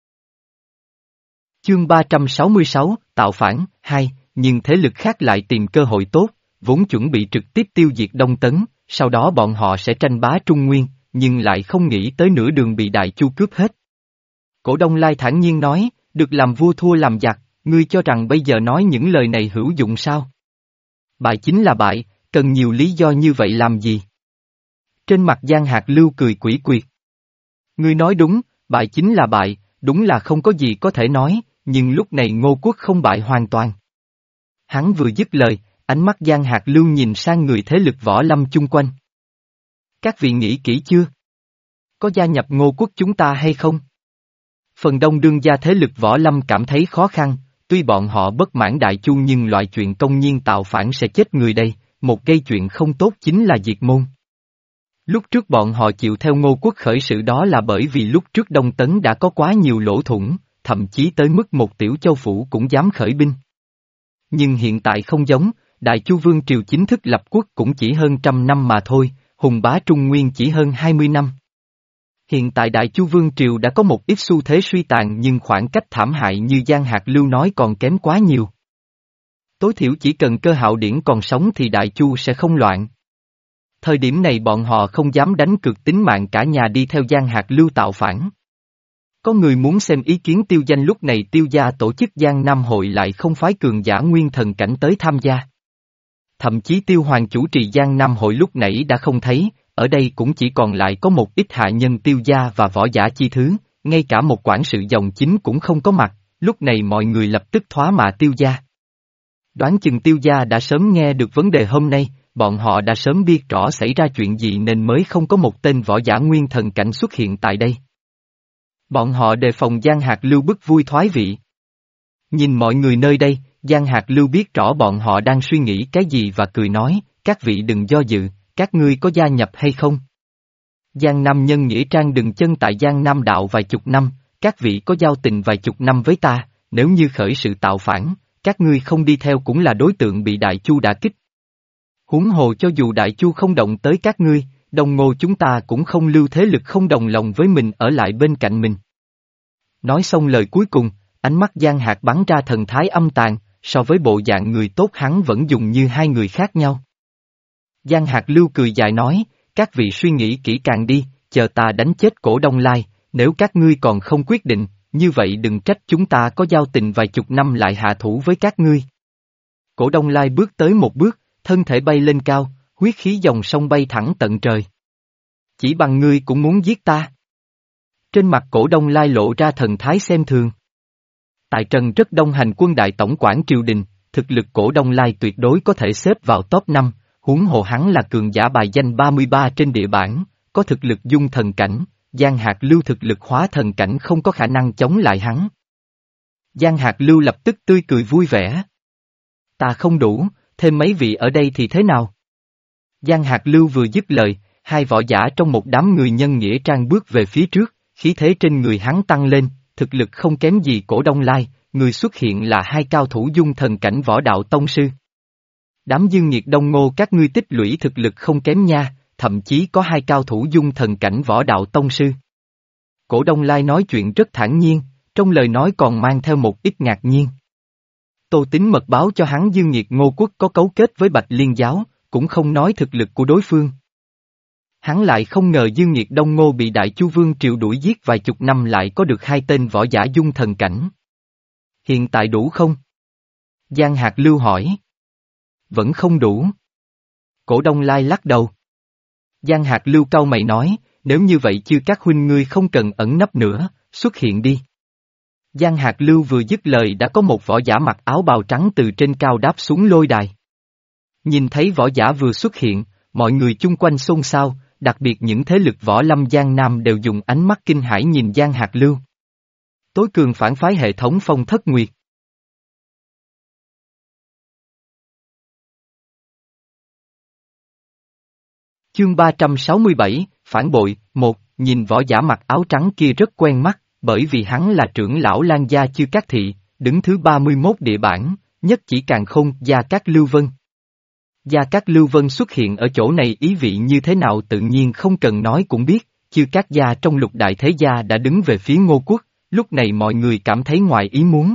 Chương ba trăm sáu mươi sáu, Tạo phản, hai, nhưng thế lực khác lại tìm cơ hội tốt, vốn chuẩn bị trực tiếp tiêu diệt Đông Tấn, sau đó bọn họ sẽ tranh bá Trung Nguyên, nhưng lại không nghĩ tới nửa đường bị Đại Chu cướp hết. Cổ Đông Lai thản nhiên nói, được làm vua thua làm giặc, ngươi cho rằng bây giờ nói những lời này hữu dụng sao? Bại chính là bại, cần nhiều lý do như vậy làm gì? Trên mặt Giang Hạc Lưu cười quỷ quyệt. Ngươi nói đúng, bại chính là bại, đúng là không có gì có thể nói, nhưng lúc này Ngô Quốc không bại hoàn toàn. Hắn vừa dứt lời, ánh mắt Giang Hạc Lưu nhìn sang người thế lực võ lâm chung quanh. Các vị nghĩ kỹ chưa? Có gia nhập Ngô Quốc chúng ta hay không? Phần đông đương gia thế lực võ lâm cảm thấy khó khăn, tuy bọn họ bất mãn Đại Chu nhưng loại chuyện công nhiên tạo phản sẽ chết người đây, một gây chuyện không tốt chính là diệt môn. Lúc trước bọn họ chịu theo Ngô Quốc khởi sự đó là bởi vì lúc trước Đông Tấn đã có quá nhiều lỗ thủng, thậm chí tới mức một tiểu châu phủ cũng dám khởi binh. Nhưng hiện tại không giống, Đại Chu Vương Triều chính thức lập quốc cũng chỉ hơn trăm năm mà thôi, hùng bá Trung Nguyên chỉ hơn hai mươi năm. Hiện tại Đại Chu Vương Triều đã có một ít xu thế suy tàn nhưng khoảng cách thảm hại như Giang Hạc Lưu nói còn kém quá nhiều. Tối thiểu chỉ cần Cơ Hạo Điển còn sống thì Đại Chu sẽ không loạn. Thời điểm này bọn họ không dám đánh cược tính mạng cả nhà đi theo Giang Hạc Lưu tạo phản. Có người muốn xem ý kiến Tiêu Danh lúc này Tiêu gia tổ chức Giang Nam hội lại không phái cường giả nguyên thần cảnh tới tham gia. Thậm chí Tiêu Hoàng chủ trì Giang Nam hội lúc nãy đã không thấy, ở đây cũng chỉ còn lại có một ít hạ nhân Tiêu gia và võ giả chi thứ, ngay cả một quản sự dòng chính cũng không có mặt, lúc này mọi người lập tức thoá mạ Tiêu gia. Đoán chừng Tiêu gia đã sớm nghe được vấn đề hôm nay, bọn họ đã sớm biết rõ xảy ra chuyện gì nên mới không có một tên võ giả nguyên thần cảnh xuất hiện tại đây. Bọn họ đề phòng Giang Hạc Lưu bức vui thoái vị. Nhìn mọi người nơi đây, Giang Hạc Lưu biết rõ bọn họ đang suy nghĩ cái gì và cười nói, các vị đừng do dự, các ngươi có gia nhập hay không? Giang Nam nhân nghĩa trang đừng chân tại Giang Nam đạo vài chục năm, các vị có giao tình vài chục năm với ta, nếu như khởi sự tạo phản, các ngươi không đi theo cũng là đối tượng bị Đại Chu đả kích. Huống hồ cho dù Đại Chu không động tới các ngươi, Đông Ngô chúng ta cũng không lưu thế lực không đồng lòng với mình ở lại bên cạnh mình. Nói xong lời cuối cùng, ánh mắt Giang Hạc bắn ra thần thái âm tàn, so với bộ dạng người tốt hắn vẫn dùng như hai người khác nhau. Giang Hạc Lưu cười dài nói, các vị suy nghĩ kỹ càng đi, chờ ta đánh chết Cổ Đông Lai, nếu các ngươi còn không quyết định, như vậy đừng trách chúng ta có giao tình vài chục năm lại hạ thủ với các ngươi. Cổ Đông Lai bước tới một bước, thân thể bay lên cao, huyết khí dòng sông bay thẳng tận trời. Chỉ bằng ngươi cũng muốn giết ta. Trên mặt Cổ Đông Lai lộ ra thần thái xem thường. Tại Trần rất đông hành quân đại tổng quản triều đình, thực lực Cổ Đông Lai tuyệt đối có thể xếp vào top năm, huống hồ hắn là cường giả bài danh ba mươi ba trên địa bản, có thực lực dung thần cảnh, Giang Hạc Lưu thực lực hóa thần cảnh không có khả năng chống lại hắn. Giang Hạc Lưu lập tức tươi cười vui vẻ. Ta không đủ, thêm mấy vị ở đây thì thế nào? Giang Hạc Lưu vừa dứt lời, hai võ giả trong một đám người nhân nghĩa trang bước về phía trước, khí thế trên người hắn tăng lên, thực lực không kém gì Cổ Đông Lai, người xuất hiện là hai cao thủ dung thần cảnh võ đạo tông sư. Đám Dương Nghiệt Đông Ngô các ngươi tích lũy thực lực không kém nha, thậm chí có hai cao thủ dung thần cảnh võ đạo tông sư. Cổ Đông Lai nói chuyện rất thản nhiên, trong lời nói còn mang theo một ít ngạc nhiên. Tô Tín mật báo cho hắn Dương Nghiệt Ngô Quốc có cấu kết với Bạch Liên giáo, cũng không nói thực lực của đối phương. Hắn lại không ngờ Dương Nghiệt Đông Ngô bị Đại Chu Vương Triều đuổi giết vài chục năm lại có được hai tên võ giả dung thần cảnh. Hiện tại đủ không? Giang Hạc Lưu hỏi. Vẫn không đủ. Cổ Đông Lai lắc đầu. Giang Hạc Lưu cau mày nói, nếu như vậy chư các huynh ngươi không cần ẩn nấp nữa, xuất hiện đi. Giang Hạc Lưu vừa dứt lời đã có một võ giả mặc áo bào trắng từ trên cao đáp xuống lôi đài. Nhìn thấy võ giả vừa xuất hiện, mọi người chung quanh xôn xao, đặc biệt những thế lực võ lâm Giang Nam đều dùng ánh mắt kinh hãi nhìn Giang Hạc Lưu. Tối cường phản phái hệ thống Phong Thất Nguyệt. Chương ba trăm sáu mươi bảy, Phản bội, một, nhìn võ giả mặc áo trắng kia rất quen mắt, bởi vì hắn là trưởng lão Lan gia Chư Cát Thị, đứng thứ ba mươi mốt địa bảng, nhất chỉ càn khôn Gia Cát Lưu Vân. Gia Cát Lưu Vân xuất hiện ở chỗ này ý vị như thế nào tự nhiên không cần nói cũng biết, Chư Cát gia trong lục đại thế gia đã đứng về phía Ngô Quốc, lúc này mọi người cảm thấy ngoài ý muốn.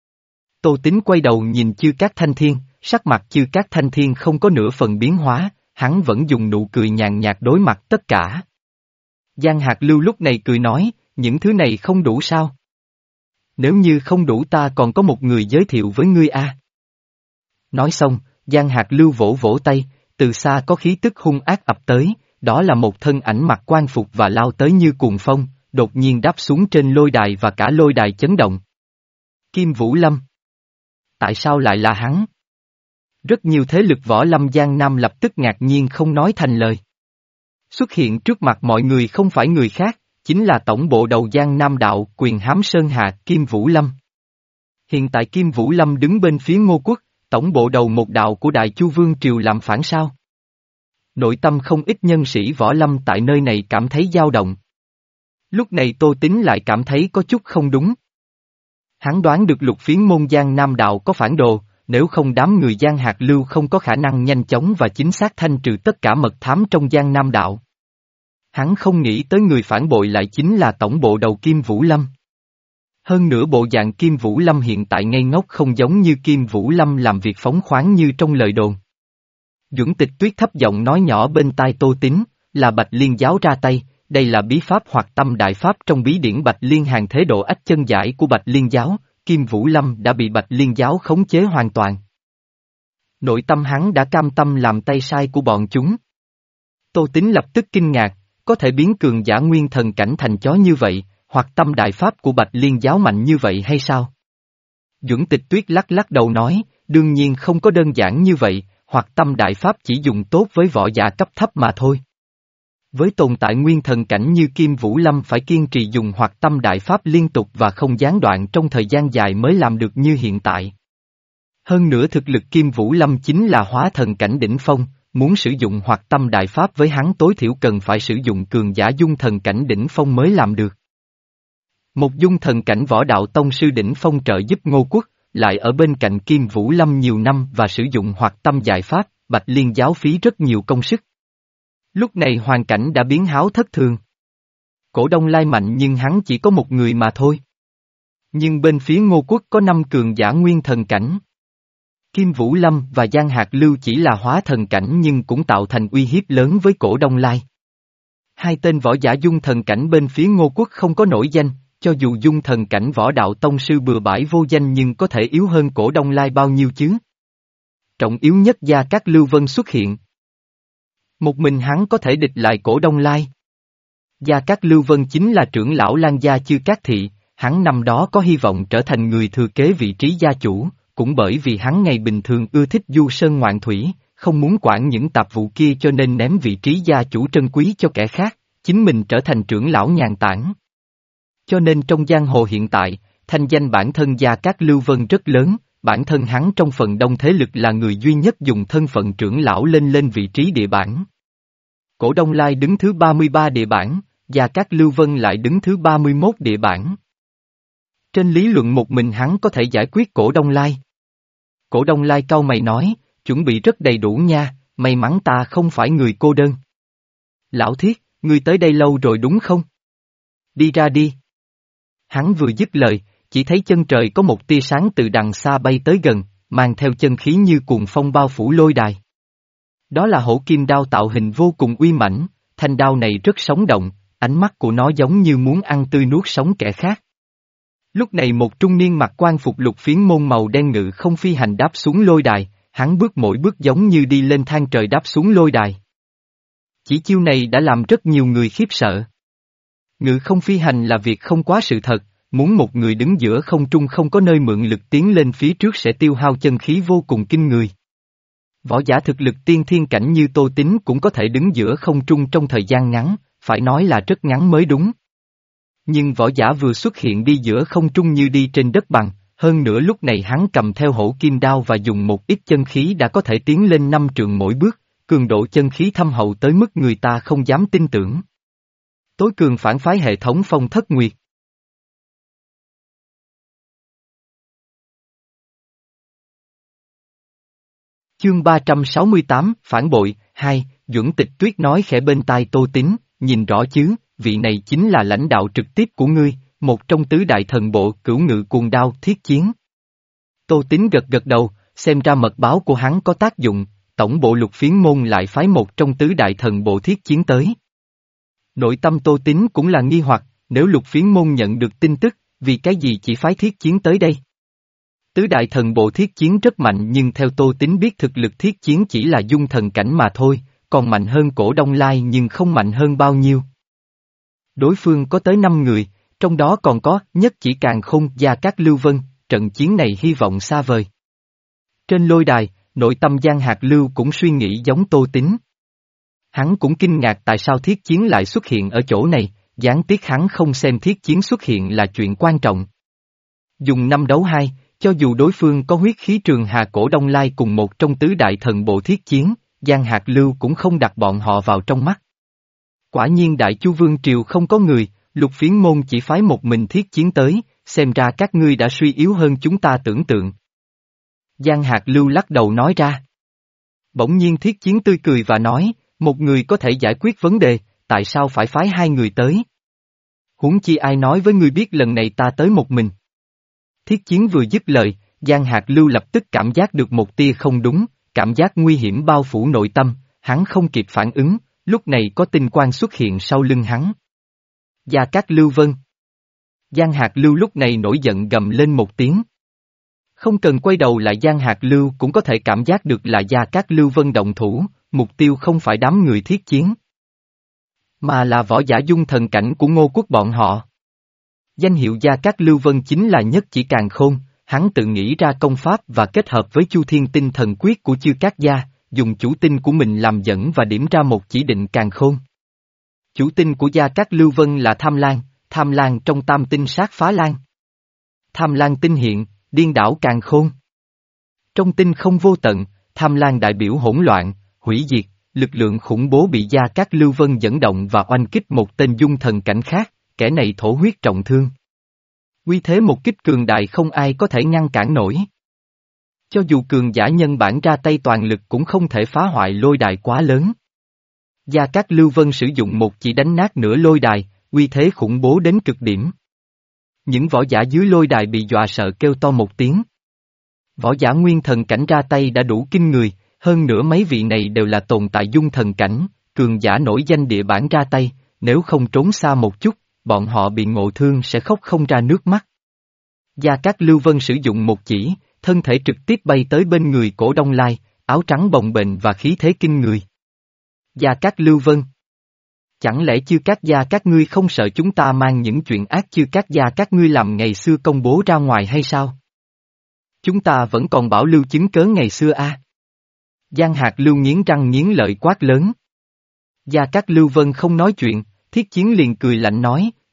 Tô Tín quay đầu nhìn Chư Cát Thanh Thiên, sắc mặt Chư Cát Thanh Thiên không có nửa phần biến hóa, hắn vẫn dùng nụ cười nhàn nhạt đối mặt tất cả. Giang Hạc Lưu lúc này cười nói, những thứ này không đủ sao? Nếu như không đủ ta còn có một người giới thiệu với ngươi a. À. Nói xong, Giang Hạc Lưu vỗ vỗ tay, từ xa có khí tức hung ác ập tới, đó là một thân ảnh mặc quan phục và lao tới như cuồng phong, đột nhiên đáp xuống trên lôi đài và cả lôi đài chấn động. Kim Vũ Lâm. Tại sao lại là hắn? Rất nhiều thế lực võ lâm Giang Nam lập tức ngạc nhiên không nói thành lời. Xuất hiện trước mặt mọi người không phải người khác, chính là tổng bộ đầu Giang Nam đạo Quyền Hám Sơn Hạ Kim Vũ Lâm. Hiện tại Kim Vũ Lâm đứng bên phía Ngô Quốc, tổng bộ đầu một đạo của Đại Chu Vương Triều làm phản sao? Nội tâm không ít nhân sĩ võ lâm tại nơi này cảm thấy dao động. Lúc này Tô Tín lại cảm thấy có chút không đúng. Hắn đoán được lục phiến môn Giang Nam đạo có phản đồ, nếu không đám người Giang Hạc Lưu không có khả năng nhanh chóng và chính xác thanh trừ tất cả mật thám trong Giang Nam đạo. Hắn không nghĩ tới người phản bội lại chính là tổng bộ đầu Kim Vũ Lâm. Hơn nữa bộ dạng Kim Vũ Lâm hiện tại ngây ngốc không giống như Kim Vũ Lâm làm việc phóng khoáng như trong lời đồn. Duẩn Tịch Tuyết thấp giọng nói nhỏ bên tai Tô Tín, là Bạch Liên giáo ra tay, đây là bí pháp hoặc tâm đại pháp trong bí điển Bạch Liên hàng thế độ ách chân giải của Bạch Liên giáo, Kim Vũ Lâm đã bị Bạch Liên giáo khống chế hoàn toàn. Nội tâm hắn đã cam tâm làm tay sai của bọn chúng. Tô Tín lập tức kinh ngạc, có thể biến cường giả nguyên thần cảnh thành chó như vậy, hoặc tâm đại pháp của Bạch Liên giáo mạnh như vậy hay sao? Duẩn Tịch Tuyết lắc lắc đầu nói, đương nhiên không có đơn giản như vậy, hoặc tâm đại pháp chỉ dùng tốt với võ giả cấp thấp mà thôi. Với tồn tại nguyên thần cảnh như Kim Vũ Lâm phải kiên trì dùng hoặc tâm đại pháp liên tục và không gián đoạn trong thời gian dài mới làm được như hiện tại. Hơn nữa thực lực Kim Vũ Lâm chính là hóa thần cảnh đỉnh phong, muốn sử dụng hoặc tâm đại pháp với hắn tối thiểu cần phải sử dụng cường giả dung thần cảnh đỉnh phong mới làm được. Một dung thần cảnh võ đạo tông sư đỉnh phong trợ giúp Ngô Quốc, lại ở bên cạnh Kim Vũ Lâm nhiều năm và sử dụng hoặc tâm giải pháp, Bạch Liên giáo phí rất nhiều công sức. Lúc này hoàn cảnh đã biến háo thất thường. Cổ Đông Lai mạnh nhưng hắn chỉ có một người mà thôi. Nhưng bên phía Ngô Quốc có năm cường giả nguyên thần cảnh. Kim Vũ Lâm và Giang Hạc Lưu chỉ là hóa thần cảnh nhưng cũng tạo thành uy hiếp lớn với Cổ Đông Lai. Hai tên võ giả dung thần cảnh bên phía Ngô Quốc không có nổi danh, cho dù dung thần cảnh võ đạo tông sư bừa bãi vô danh nhưng có thể yếu hơn Cổ Đông Lai bao nhiêu chứ? Trọng yếu nhất Gia Cát Lưu Vân xuất hiện. Một mình hắn có thể địch lại Cổ Đông Lai. Gia Cát Lưu Vân chính là trưởng lão Lan gia Chư Cát Thị, hắn năm đó có hy vọng trở thành người thừa kế vị trí gia chủ, cũng bởi vì hắn ngày bình thường ưa thích du sơn ngoạn thủy, không muốn quản những tạp vụ kia cho nên ném vị trí gia chủ trân quý cho kẻ khác, chính mình trở thành trưởng lão nhàn tản. Cho nên trong giang hồ hiện tại, thanh danh bản thân Gia Cát Lưu Vân rất lớn, bản thân hắn trong phần đông thế lực là người duy nhất dùng thân phận trưởng lão lên lên vị trí địa bảng. Cổ Đông Lai đứng thứ ba mươi ba địa bảng, Gia Cát Lưu Vân lại đứng thứ ba mươi mốt địa bảng. Trên lý luận một mình hắn có thể giải quyết Cổ Đông Lai. Cổ Đông Lai cau mày nói, chuẩn bị rất đầy đủ nha, may mắn ta không phải người cô đơn. Lão Thiết, ngươi tới đây lâu rồi đúng không? Đi ra đi. Hắn vừa dứt lời, chỉ thấy chân trời có một tia sáng từ đằng xa bay tới gần, mang theo chân khí như cuồng phong bao phủ lôi đài. Đó là hổ kim đao tạo hình vô cùng uy mãnh, thanh đao này rất sống động, ánh mắt của nó giống như muốn ăn tươi nuốt sống kẻ khác. Lúc này một trung niên mặc quan phục lục phiến môn màu đen ngự không phi hành đáp xuống lôi đài, hắn bước mỗi bước giống như đi lên thang trời đáp xuống lôi đài. Chỉ chiêu này đã làm rất nhiều người khiếp sợ. Ngự không phi hành là việc không quá sự thật, muốn một người đứng giữa không trung không có nơi mượn lực tiến lên phía trước sẽ tiêu hao chân khí vô cùng kinh người. Võ giả thực lực tiên thiên cảnh như Tô Tín cũng có thể đứng giữa không trung trong thời gian ngắn, phải nói là rất ngắn mới đúng. Nhưng võ giả vừa xuất hiện đi giữa không trung như đi trên đất bằng, hơn nữa lúc này hắn cầm theo hổ kim đao và dùng một ít chân khí đã có thể tiến lên năm trượng mỗi bước, cường độ chân khí thâm hậu tới mức người ta không dám tin tưởng. Tối cường phản phái hệ thống Phong Thất Nguyệt. Chương ba trăm sáu mươi tám, Phản bội, hai, Duẩn Tịch Tuyết nói khẽ bên tai Tô Tín, nhìn rõ chứ, vị này chính là lãnh đạo trực tiếp của ngươi, một trong tứ đại thần bộ cửu ngự cuồng đao thiết chiến. Tô Tín gật gật đầu, xem ra mật báo của hắn có tác dụng, tổng bộ lục phiến môn lại phái một trong tứ đại thần bộ thiết chiến tới. Nội tâm Tô Tín cũng là nghi hoặc, nếu lục phiến môn nhận được tin tức, vì cái gì chỉ phái thiết chiến tới đây? Tứ đại thần bộ thiết chiến rất mạnh nhưng theo Tô Tín biết thực lực thiết chiến chỉ là dung thần cảnh mà thôi, còn mạnh hơn Cổ Đông Lai nhưng không mạnh hơn bao nhiêu. Đối phương có tới năm người, trong đó còn có Nhất Chỉ Càn Khôn, Gia Cát Lưu Vân, trận chiến này hy vọng xa vời. Trên lôi đài, nội tâm Giang Hạc Lưu cũng suy nghĩ giống Tô Tín. Hắn cũng kinh ngạc tại sao thiết chiến lại xuất hiện ở chỗ này, gián tiếc hắn không xem thiết chiến xuất hiện là chuyện quan trọng. Dùng năm đấu hai, cho dù đối phương có huyết khí Trường Hà Cổ Đông Lai cùng một trong tứ đại thần bộ thiết chiến, Giang Hạc Lưu cũng không đặt bọn họ vào trong mắt. Quả nhiên Đại Chu Vương Triều không có người, lục phiến môn chỉ phái một mình thiết chiến tới, xem ra các ngươi đã suy yếu hơn chúng ta tưởng tượng. Giang Hạc Lưu lắc đầu nói ra. Bỗng nhiên thiết chiến tươi cười và nói, một người có thể giải quyết vấn đề, tại sao phải phái hai người tới? Huống chi ai nói với ngươi biết lần này ta tới một mình? Thiết chiến vừa dứt lời, Giang Hạc Lưu lập tức cảm giác được một tia không đúng, cảm giác nguy hiểm bao phủ nội tâm, hắn không kịp phản ứng, lúc này có tinh quang xuất hiện sau lưng hắn. Gia Cát Lưu Vân. Giang Hạc Lưu lúc này nổi giận gầm lên một tiếng. Không cần quay đầu lại Giang Hạc Lưu cũng có thể cảm giác được là Gia Cát Lưu Vân động thủ, mục tiêu không phải đám người thiết chiến, mà là võ giả dung thần cảnh của Ngô Quốc bọn họ. Danh hiệu Gia Cát Lưu Vân chính là Nhất Chỉ Càn Khôn, hắn tự nghĩ ra công pháp và kết hợp với Chu Thiên Tinh thần quyết của Chư Cát Gia, dùng chủ tinh của mình làm dẫn và điểm ra một chỉ định càn khôn. Chủ tinh của Gia Cát Lưu Vân là Tham Lan, Tham Lan trong tam tinh sát phá lan. Tham Lan tinh hiện, điên đảo càn khôn. Trong tinh không vô tận, Tham Lan đại biểu hỗn loạn, hủy diệt, lực lượng khủng bố bị Gia Cát Lưu Vân dẫn động và oanh kích một tên dung thần cảnh khác, kẻ này thổ huyết trọng thương. Uy thế một kích cường đại không ai có thể ngăn cản nổi. Cho dù cường giả nhân bản ra tay toàn lực cũng không thể phá hoại lôi đài quá lớn. Gia Cát Lưu Vân sử dụng một chỉ đánh nát nửa lôi đài, uy thế khủng bố đến cực điểm. Những võ giả dưới lôi đài bị dọa sợ kêu to một tiếng. Võ giả nguyên thần cảnh ra tay đã đủ kinh người, hơn nữa mấy vị này đều là tồn tại dung thần cảnh, cường giả nổi danh địa bản ra tay, nếu không trốn xa một chút, bọn họ bị ngộ thương sẽ khóc không ra nước mắt. Gia Cát Lưu Vân sử dụng một chỉ, thân thể trực tiếp bay tới bên người Cổ Đông Lai, áo trắng bồng bềnh và khí thế kinh người. Gia Cát Lưu Vân. Chẳng lẽ Chư Cát Gia các ngươi không sợ chúng ta mang những chuyện ác Chư Cát Gia các ngươi làm ngày xưa công bố ra ngoài hay sao? Chúng ta vẫn còn bảo lưu chứng cớ ngày xưa a. À? Giang Hạc Lưu nghiến răng nghiến lợi quát lớn. Gia Cát Lưu Vân không nói chuyện, thiết chiến liền cười lạnh nói,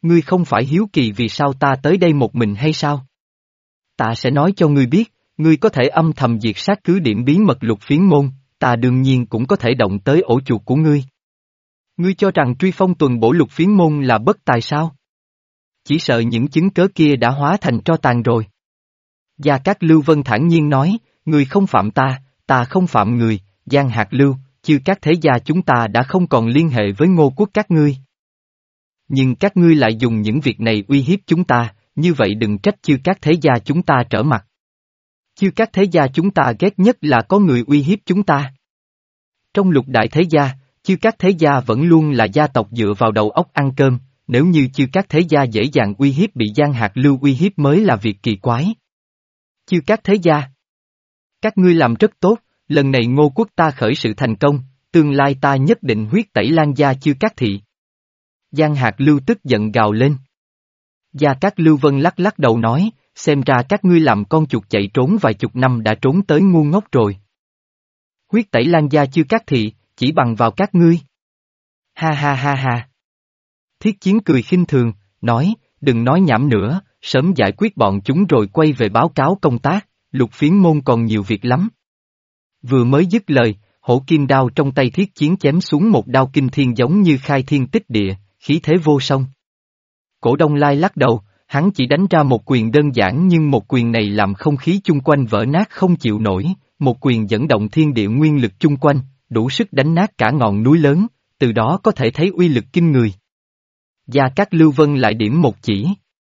ngươi không phải hiếu kỳ vì sao ta tới đây một mình hay sao? Ta sẽ nói cho ngươi biết, ngươi có thể âm thầm diệt sát cứ điểm bí mật Lục Phiến Môn, ta đương nhiên cũng có thể động tới ổ chuột của ngươi. Ngươi cho rằng truy phong tuần bổ Lục Phiến Môn là bất tài sao? Chỉ sợ những chứng cớ kia đã hóa thành tro tàn rồi. Gia Cát Lưu Vân thản nhiên nói, ngươi không phạm ta, ta không phạm người, Giang Hạc Lưu, chư các thế gia chúng ta đã không còn liên hệ với Ngô quốc các ngươi. Nhưng các ngươi lại dùng những việc này uy hiếp chúng ta, như vậy đừng trách chư các thế gia chúng ta trở mặt. Chư các thế gia chúng ta ghét nhất là có người uy hiếp chúng ta. Trong lục đại thế gia, chư các thế gia vẫn luôn là gia tộc dựa vào đầu óc ăn cơm, nếu như chư các thế gia dễ dàng uy hiếp bị Giang Hạc Lưu uy hiếp mới là việc kỳ quái. Chư các thế gia, các ngươi làm rất tốt, lần này Ngô quốc ta khởi sự thành công, tương lai ta nhất định huyết tẩy Lan gia chư các thị. Giang Hạc Lưu tức giận gào lên. Gia Cát Lưu Vân lắc lắc đầu nói, xem ra các ngươi làm con chuột chạy trốn vài chục năm đã trốn tới ngu ngốc rồi. Huyết tẩy Lan gia chư các thị, chỉ bằng vào các ngươi. Ha ha ha ha. Thiết Chiến cười khinh thường, nói, đừng nói nhảm nữa, sớm giải quyết bọn chúng rồi quay về báo cáo công tác, Lục Phiến Môn còn nhiều việc lắm. Vừa mới dứt lời, hổ kim đao trong tay Thiết Chiến chém xuống một đao kinh thiên giống như khai thiên tích địa, khí thế vô song. Cổ Đông Lai lắc đầu, hắn chỉ đánh ra một quyền đơn giản nhưng một quyền này làm không khí chung quanh vỡ nát không chịu nổi, một quyền dẫn động thiên địa nguyên lực chung quanh, đủ sức đánh nát cả ngọn núi lớn, từ đó có thể thấy uy lực kinh người. Gia Cát Lưu Vân lại điểm một chỉ.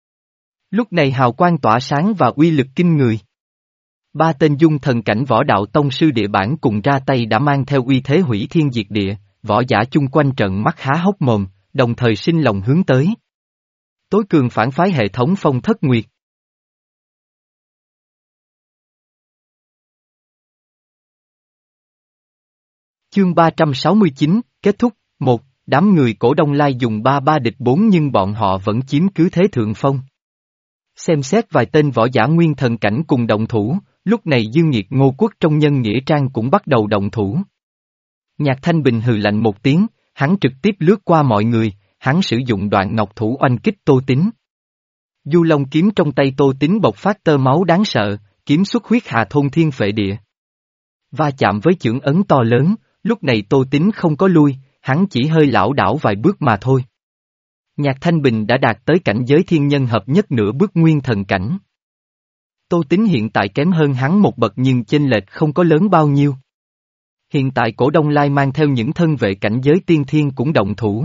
Lúc này hào quang tỏa sáng và uy lực kinh người. Ba tên dung thần cảnh võ đạo tông sư địa bản cùng ra tay đã mang theo uy thế hủy thiên diệt địa, võ giả chung quanh trợn mắt há hốc mồm, đồng thời sinh lòng hướng tới. Tối cường phản phái hệ thống Phong Thất Nguyệt. Chương ba trăm sáu mươi chín, kết thúc, một, đám người Cổ Đông Lai dùng ba ba địch bốn nhưng bọn họ vẫn chiếm cứ thế thượng phong. Xem xét vài tên võ giả nguyên thần cảnh cùng động thủ, lúc này Dương Nghiệt Ngô Quốc trong nhân nghĩa trang cũng bắt đầu động thủ. Nhạc Thanh Bình hừ lạnh một tiếng, hắn trực tiếp lướt qua mọi người, hắn sử dụng đoạn ngọc thủ oanh kích Tô Tín. Du Long kiếm trong tay Tô Tín bộc phát tơ máu đáng sợ, kiếm xuất huyết hà thôn thiên phệ địa. Va chạm với chưởng ấn to lớn, lúc này Tô Tín không có lui, hắn chỉ hơi lảo đảo vài bước mà thôi. Nhạc Thanh Bình đã đạt tới cảnh giới thiên nhân hợp nhất nửa bước nguyên thần cảnh. Tô Tín hiện tại kém hơn hắn một bậc nhưng chênh lệch không có lớn bao nhiêu. Hiện tại Cổ Đông Lai mang theo những thân vệ cảnh giới tiên thiên cũng động thủ.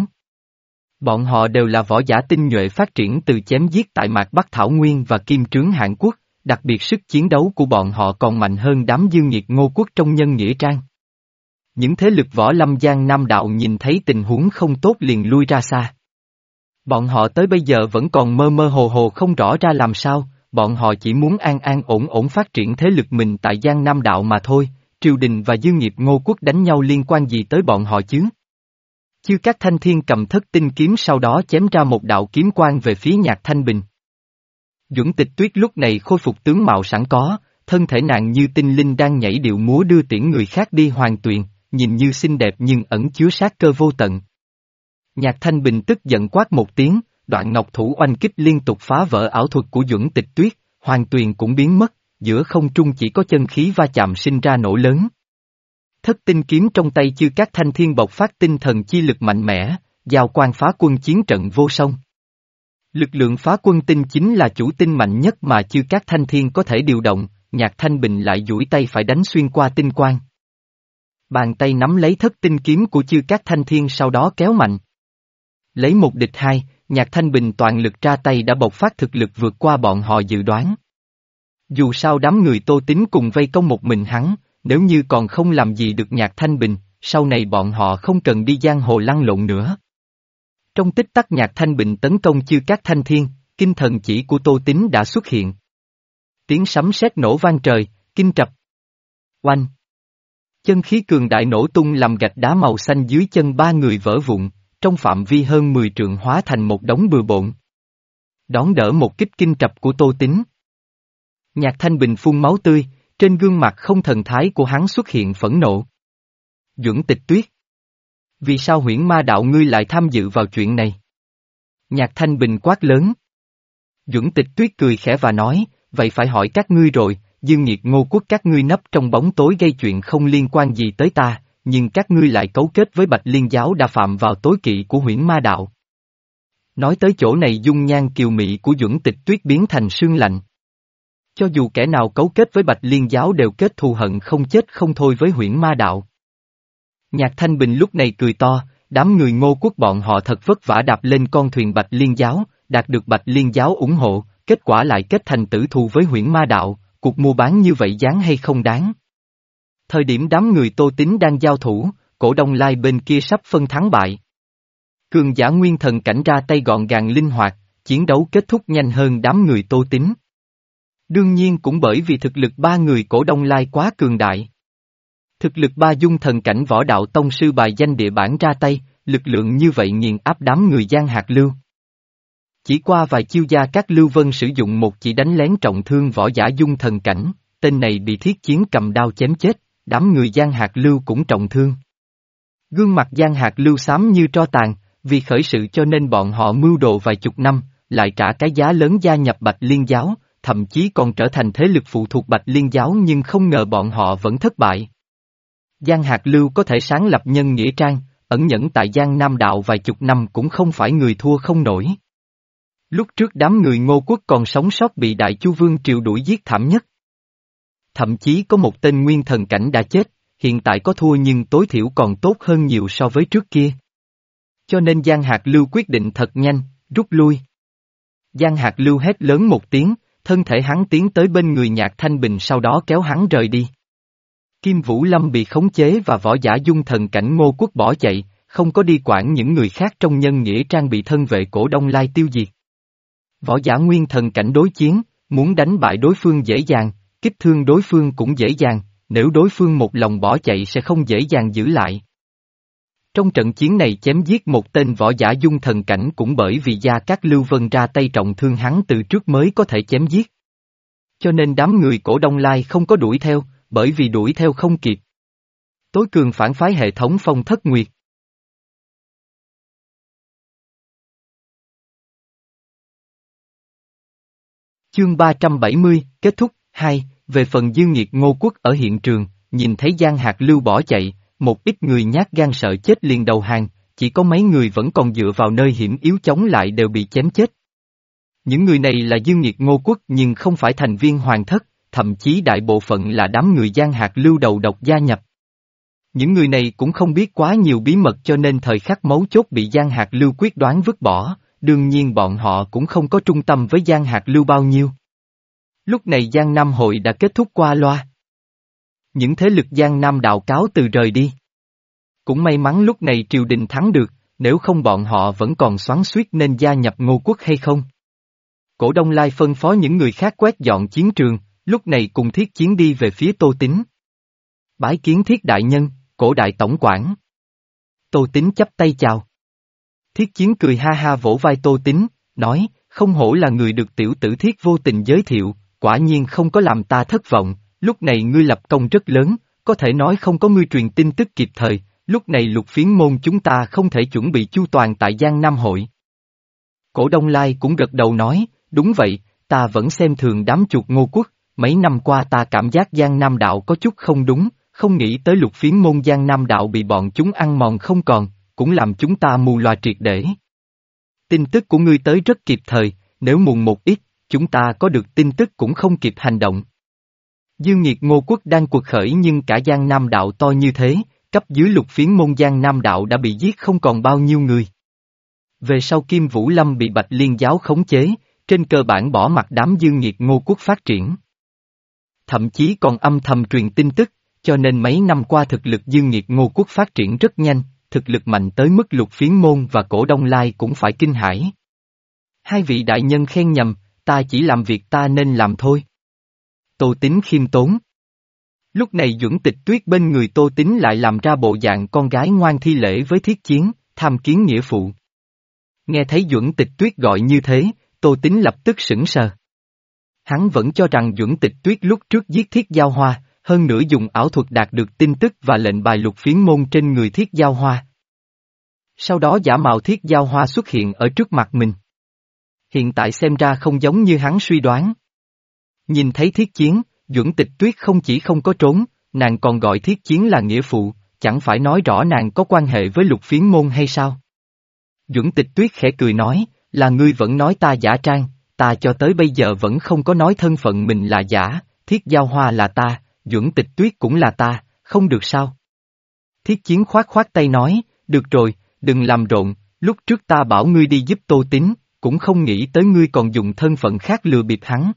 Bọn họ đều là võ giả tinh nhuệ phát triển từ chém giết tại Mạc Bắc Thảo Nguyên và Kim Trướng Hàn Quốc, đặc biệt sức chiến đấu của bọn họ còn mạnh hơn đám Dương Nghiệt Ngô Quốc trong nhân nghĩa trang. Những thế lực võ lâm Giang Nam đạo nhìn thấy tình huống không tốt liền lui ra xa. Bọn họ tới bây giờ vẫn còn mơ mơ hồ hồ không rõ ra làm sao, bọn họ chỉ muốn an an ổn ổn phát triển thế lực mình tại Giang Nam đạo mà thôi, triều đình và Dương Nghiệp Ngô Quốc đánh nhau liên quan gì tới bọn họ chứ? Chư Cát Thanh Thiên cầm thất tinh kiếm sau đó chém ra một đạo kiếm quang về phía Nhạc Thanh Bình. Duẩn Tịch Tuyết lúc này khôi phục tướng mạo sẵn có, thân thể nàng như tinh linh đang nhảy điệu múa đưa tiễn người khác đi hoàng tuyền, nhìn như xinh đẹp nhưng ẩn chứa sát cơ vô tận. Nhạc Thanh Bình tức giận quát một tiếng, đoạn ngọc thủ oanh kích liên tục phá vỡ ảo thuật của Duẩn Tịch Tuyết, hoàng tuyền cũng biến mất, giữa không trung chỉ có chân khí va chạm sinh ra nổ lớn. Thất tinh kiếm trong tay Chư Cát Thanh Thiên bộc phát tinh thần chi lực mạnh mẽ, giao quan phá quân chiến trận vô song. Lực lượng phá quân tinh chính là chủ tinh mạnh nhất mà Chư Cát Thanh Thiên có thể điều động, Nhạc Thanh Bình lại duỗi tay phải đánh xuyên qua tinh quang. Bàn tay nắm lấy thất tinh kiếm của Chư Cát Thanh Thiên sau đó kéo mạnh. Lấy một địch hai, Nhạc Thanh Bình toàn lực ra tay đã bộc phát thực lực vượt qua bọn họ dự đoán. Dù sao đám người Tô Tín cùng vây công một mình hắn, nếu như còn không làm gì được Nhạc Thanh Bình, sau này bọn họ không cần đi giang hồ lăn lộn nữa. Trong tích tắc Nhạc Thanh Bình tấn công Chư Cát Thanh Thiên, kinh thần chỉ của Tô Tín đã xuất hiện. Tiếng sấm sét nổ vang trời, kinh trập. Oanh! Chân khí cường đại nổ tung làm gạch đá màu xanh dưới chân ba người vỡ vụn, trong phạm vi hơn mười trượng hóa thành một đống bừa bộn. Đón đỡ một kích kinh trập của Tô Tín. Nhạc Thanh Bình phun máu tươi, trên gương mặt không thần thái của hắn xuất hiện phẫn nộ. Duẩn Tịch Tuyết! Vì sao Huyễn Ma đạo ngươi lại tham dự vào chuyện này? Nhạc Thanh Bình quát lớn. Duẩn Tịch Tuyết cười khẽ và nói, vậy phải hỏi các ngươi rồi, Dương Nghiệt Ngô Quốc các ngươi nấp trong bóng tối gây chuyện không liên quan gì tới ta, nhưng các ngươi lại cấu kết với Bạch Liên giáo đã phạm vào tối kỵ của Huyễn Ma Đạo. Nói tới chỗ này dung nhan kiều mị của Duẩn Tịch Tuyết biến thành sương lạnh. Cho dù kẻ nào cấu kết với Bạch Liên giáo đều kết thù hận không chết không thôi với Huyễn Ma Đạo. Nhạc Thanh Bình lúc này cười to, đám người Ngô Quốc bọn họ thật vất vả đạp lên con thuyền Bạch Liên giáo, đạt được Bạch Liên giáo ủng hộ, kết quả lại kết thành tử thù với Huyễn Ma Đạo, cuộc mua bán như vậy đáng hay không đáng. Thời điểm đám người Tô Tín đang giao thủ, Cổ Đông Lai bên kia sắp phân thắng bại. Cường giả nguyên thần cảnh ra tay gọn gàng linh hoạt, chiến đấu kết thúc nhanh hơn đám người Tô Tín. Đương nhiên cũng bởi vì thực lực ba người Cổ Đông Lai quá cường đại. Thực lực ba dung thần cảnh võ đạo tông sư bài danh địa bản ra tay, lực lượng như vậy nghiền áp đám người Giang Hạc Lưu. Chỉ qua vài chiêu gia các Lưu Vân sử dụng một chỉ đánh lén trọng thương võ giả dung thần cảnh, tên này bị Thiết Chiến cầm đao chém chết, đám người Giang Hạc Lưu cũng trọng thương. Gương mặt Giang Hạc Lưu xám như tro tàn, vì khởi sự cho nên bọn họ mưu đồ vài chục năm, lại trả cái giá lớn gia nhập Bạch Liên giáo, thậm chí còn trở thành thế lực phụ thuộc Bạch Liên giáo nhưng không ngờ bọn họ vẫn thất bại. Giang Hạc Lưu có thể sáng lập nhân nghĩa trang, ẩn nhẫn tại Giang Nam Đạo vài chục năm cũng không phải người thua không nổi. Lúc trước đám người Ngô Quốc còn sống sót bị Đại Chu Vương triều đuổi giết thảm nhất. Thậm chí có một tên nguyên thần cảnh đã chết, hiện tại có thua nhưng tối thiểu còn tốt hơn nhiều so với trước kia. Cho nên Giang Hạc Lưu quyết định thật nhanh, rút lui. Giang Hạc Lưu hét lớn một tiếng, thân thể hắn tiến tới bên người Nhạc Thanh Bình sau đó kéo hắn rời đi. Kim Vũ Lâm bị khống chế và võ giả dung thần cảnh Ngô Quốc bỏ chạy, không có đi quản những người khác trong nhân nghĩa trang bị thân vệ Cổ Đông Lai tiêu diệt. Võ giả nguyên thần cảnh đối chiến, muốn đánh bại đối phương dễ dàng, kích thương đối phương cũng dễ dàng, nếu đối phương một lòng bỏ chạy sẽ không dễ dàng giữ lại. Trong trận chiến này chém giết một tên võ giả dung thần cảnh cũng bởi vì Gia Cát Lưu Vân ra tay trọng thương hắn từ trước mới có thể chém giết. Cho nên đám người Cổ Đông Lai không có đuổi theo, bởi vì đuổi theo không kịp. Tối cường phản phái hệ thống Phong Thất Nguyệt. Chương ba trăm bảy mươi, kết thúc, hai, về phần Dương Nghiệt Ngô Quốc ở hiện trường, nhìn thấy Giang Hạc Lưu bỏ chạy, một ít người nhát gan sợ chết liền đầu hàng, chỉ có mấy người vẫn còn dựa vào nơi hiểm yếu chống lại đều bị chém chết. Những người này là Dương Nghiệt Ngô Quốc nhưng không phải thành viên hoàng thất, thậm chí đại bộ phận là đám người Giang Hạc Lưu đầu độc gia nhập. Những người này cũng không biết quá nhiều bí mật cho nên thời khắc mấu chốt bị Giang Hạc Lưu quyết đoán vứt bỏ, đương nhiên bọn họ cũng không có trung tâm với Giang Hạc Lưu bao nhiêu. Lúc này Giang Nam hội đã kết thúc qua loa. Những thế lực Giang Nam đạo cáo từ rời đi. Cũng may mắn lúc này triều đình thắng được, nếu không bọn họ vẫn còn xoắn xuýt nên gia nhập Ngô Quốc hay không. Cổ Đông Lai phân phó những người khác quét dọn chiến trường, lúc này cùng Thiết Chiến đi về phía Tô Tín. Bái kiến Thiết đại nhân, Cổ đại tổng quản. Tô Tín chắp tay chào. Thiết Chiến cười ha ha vỗ vai Tô Tín, nói, không hổ là người được tiểu tử Thiết vô tình giới thiệu, quả nhiên không có làm ta thất vọng, lúc này ngươi lập công rất lớn, có thể nói không có ngươi truyền tin tức kịp thời, lúc này Lục Phiến môn chúng ta không thể chuẩn bị chu toàn tại Giang Nam hội. Cổ Đông Lai cũng gật đầu nói, đúng vậy, ta vẫn xem thường đám chuột Ngô Quốc, mấy năm qua ta cảm giác Giang Nam đạo có chút không đúng, không nghĩ tới Lục Phiến môn Giang Nam đạo bị bọn chúng ăn mòn không còn, cũng làm chúng ta mù loà triệt để. Tin tức của ngươi tới rất kịp thời, nếu muộn một ít, chúng ta có được tin tức cũng không kịp hành động. Dương Nghiệt Ngô Quốc đang cuộc khởi nhưng cả Giang Nam đạo to như thế, cấp dưới Lục Phiến môn Giang Nam đạo đã bị giết không còn bao nhiêu người. Về sau Kim Vũ Lâm bị Bạch Liên giáo khống chế, trên cơ bản bỏ mặc đám Dương Nghiệt Ngô Quốc phát triển. Thậm chí còn âm thầm truyền tin tức, cho nên mấy năm qua thực lực Dương Nghiệt Ngô Quốc phát triển rất nhanh, thực lực mạnh tới mức Lục Phiến môn và Cổ Đông Lai cũng phải kinh hãi. Hai vị đại nhân khen nhầm, ta chỉ làm việc ta nên làm thôi. Tô Tín khiêm tốn. Lúc này Duẩn Tịch Tuyết bên người Tô Tín lại làm ra bộ dạng con gái ngoan thi lễ với Thiết Chiến, tham kiến nghĩa phụ. Nghe thấy Duẩn Tịch Tuyết gọi như thế, Tô Tín lập tức sững sờ. Hắn vẫn cho rằng Duẩn Tịch Tuyết lúc trước giết Thiết Giao Hoa, hơn nữa dùng ảo thuật đạt được tin tức và lệnh bài Lục Phiến môn trên người Thiết Giao Hoa. Sau đó giả mạo Thiết Giao Hoa xuất hiện ở trước mặt mình. Hiện tại xem ra không giống như hắn suy đoán. Nhìn thấy thiết chiến, Duẩn Tịch Tuyết không chỉ không có trốn, nàng còn gọi thiết chiến là nghĩa phụ, chẳng phải nói rõ nàng có quan hệ với Lục Phiến môn hay sao? Duẩn Tịch Tuyết khẽ cười nói, là ngươi vẫn nói ta giả trang, ta cho tới bây giờ vẫn không có nói thân phận mình là giả, Thiết Giao Hoa là ta, Duẩn Tịch Tuyết cũng là ta, không được sao? Thiết chiến khoát khoát tay nói, được rồi, đừng làm rộn, lúc trước ta bảo ngươi đi giúp Tô Tín, cũng không nghĩ tới ngươi còn dùng thân phận khác lừa bịp hắn.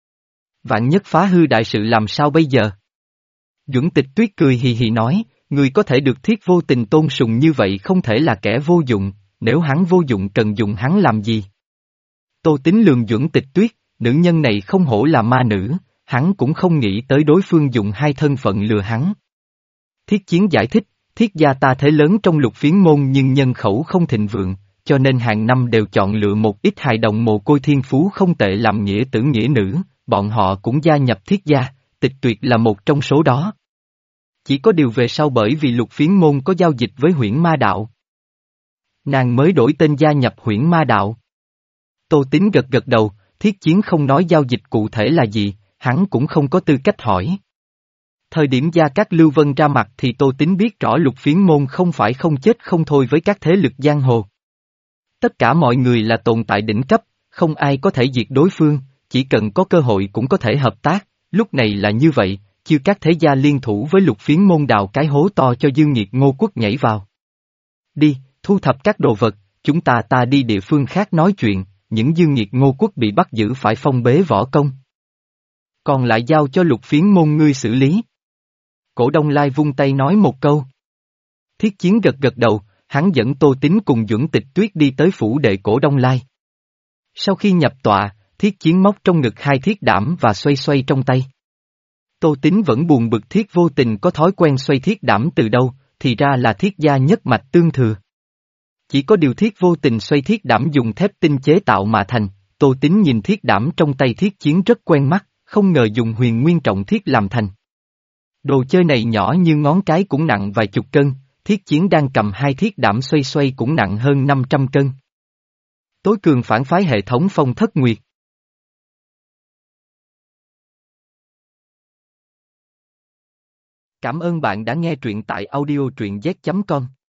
Vạn nhất phá hư đại sự làm sao bây giờ? Duẩn Tịch Tuyết cười hì hì nói, ngươi có thể được Thiết Vô Tình tôn sùng như vậy không thể là kẻ vô dụng, nếu hắn vô dụng cần dùng hắn làm gì? Tô Tín lườm Duẩn Tịch Tuyết, nữ nhân này không hổ là ma nữ, hắn cũng không nghĩ tới đối phương dùng hai thân phận lừa hắn. Thiết chiến giải thích, Thiết gia ta thế lớn trong Lục Phiến môn nhưng nhân khẩu không thịnh vượng, cho nên hàng năm đều chọn lựa một ít hài đồng mồ côi thiên phú không tệ làm nghĩa tử nghĩa nữ, bọn họ cũng gia nhập Thiết gia, Tịch Tuyệt là một trong số đó. Chỉ có điều về sau bởi vì Lục Phiến môn có giao dịch với Huyễn Ma Đạo, nàng mới đổi tên gia nhập Huyễn Ma Đạo. Tô Tín gật gật đầu, Thiết chiến không nói giao dịch cụ thể là gì, hắn cũng không có tư cách hỏi. Thời điểm Gia Cát Lưu Vân ra mặt thì Tô Tín biết rõ Lục Phiến môn không phải không chết không thôi với các thế lực giang hồ. Tất cả mọi người là tồn tại đỉnh cấp, không ai có thể diệt đối phương, chỉ cần có cơ hội cũng có thể hợp tác, lúc này là như vậy, chưa các thế gia liên thủ với Lục Phiến môn đào cái hố to cho Dương Nghiệt Ngô Quốc nhảy vào. Đi, thu thập các đồ vật, chúng ta ta đi địa phương khác nói chuyện, những Dương Nghiệt Ngô Quốc bị bắt giữ phải phong bế võ công. Còn lại giao cho Lục Phiến môn ngươi xử lý. Cổ Đông Lai vung tay nói một câu. Thiết chiến gật gật đầu, hắn dẫn Tô Tín cùng Duẩn Tịch Tuyết đi tới phủ đệ Cổ Đông Lai. Sau khi nhập tọa, Thiết chiến móc trong ngực hai thiết đảm và xoay xoay trong tay. Tô Tín vẫn buồn bực Thiết Vô Tình có thói quen xoay thiết đảm từ đâu, thì ra là Thiết gia nhất mạch tương thừa. Chỉ có điều Thiết Vô Tình xoay thiết đảm dùng thép tinh chế tạo mà thành, Tô Tín nhìn thiết đảm trong tay thiết chiến rất quen mắt, không ngờ dùng huyền nguyên trọng thiết làm thành. Đồ chơi này nhỏ như ngón cái cũng nặng vài chục cân, thiết chiến đang cầm hai thiết đảm xoay xoay cũng nặng hơn năm trăm cân. Tối cường phản phái hệ thống Phong Thất Nguyệt. Cảm ơn bạn đã nghe truyện tại audio truyện z chấm com.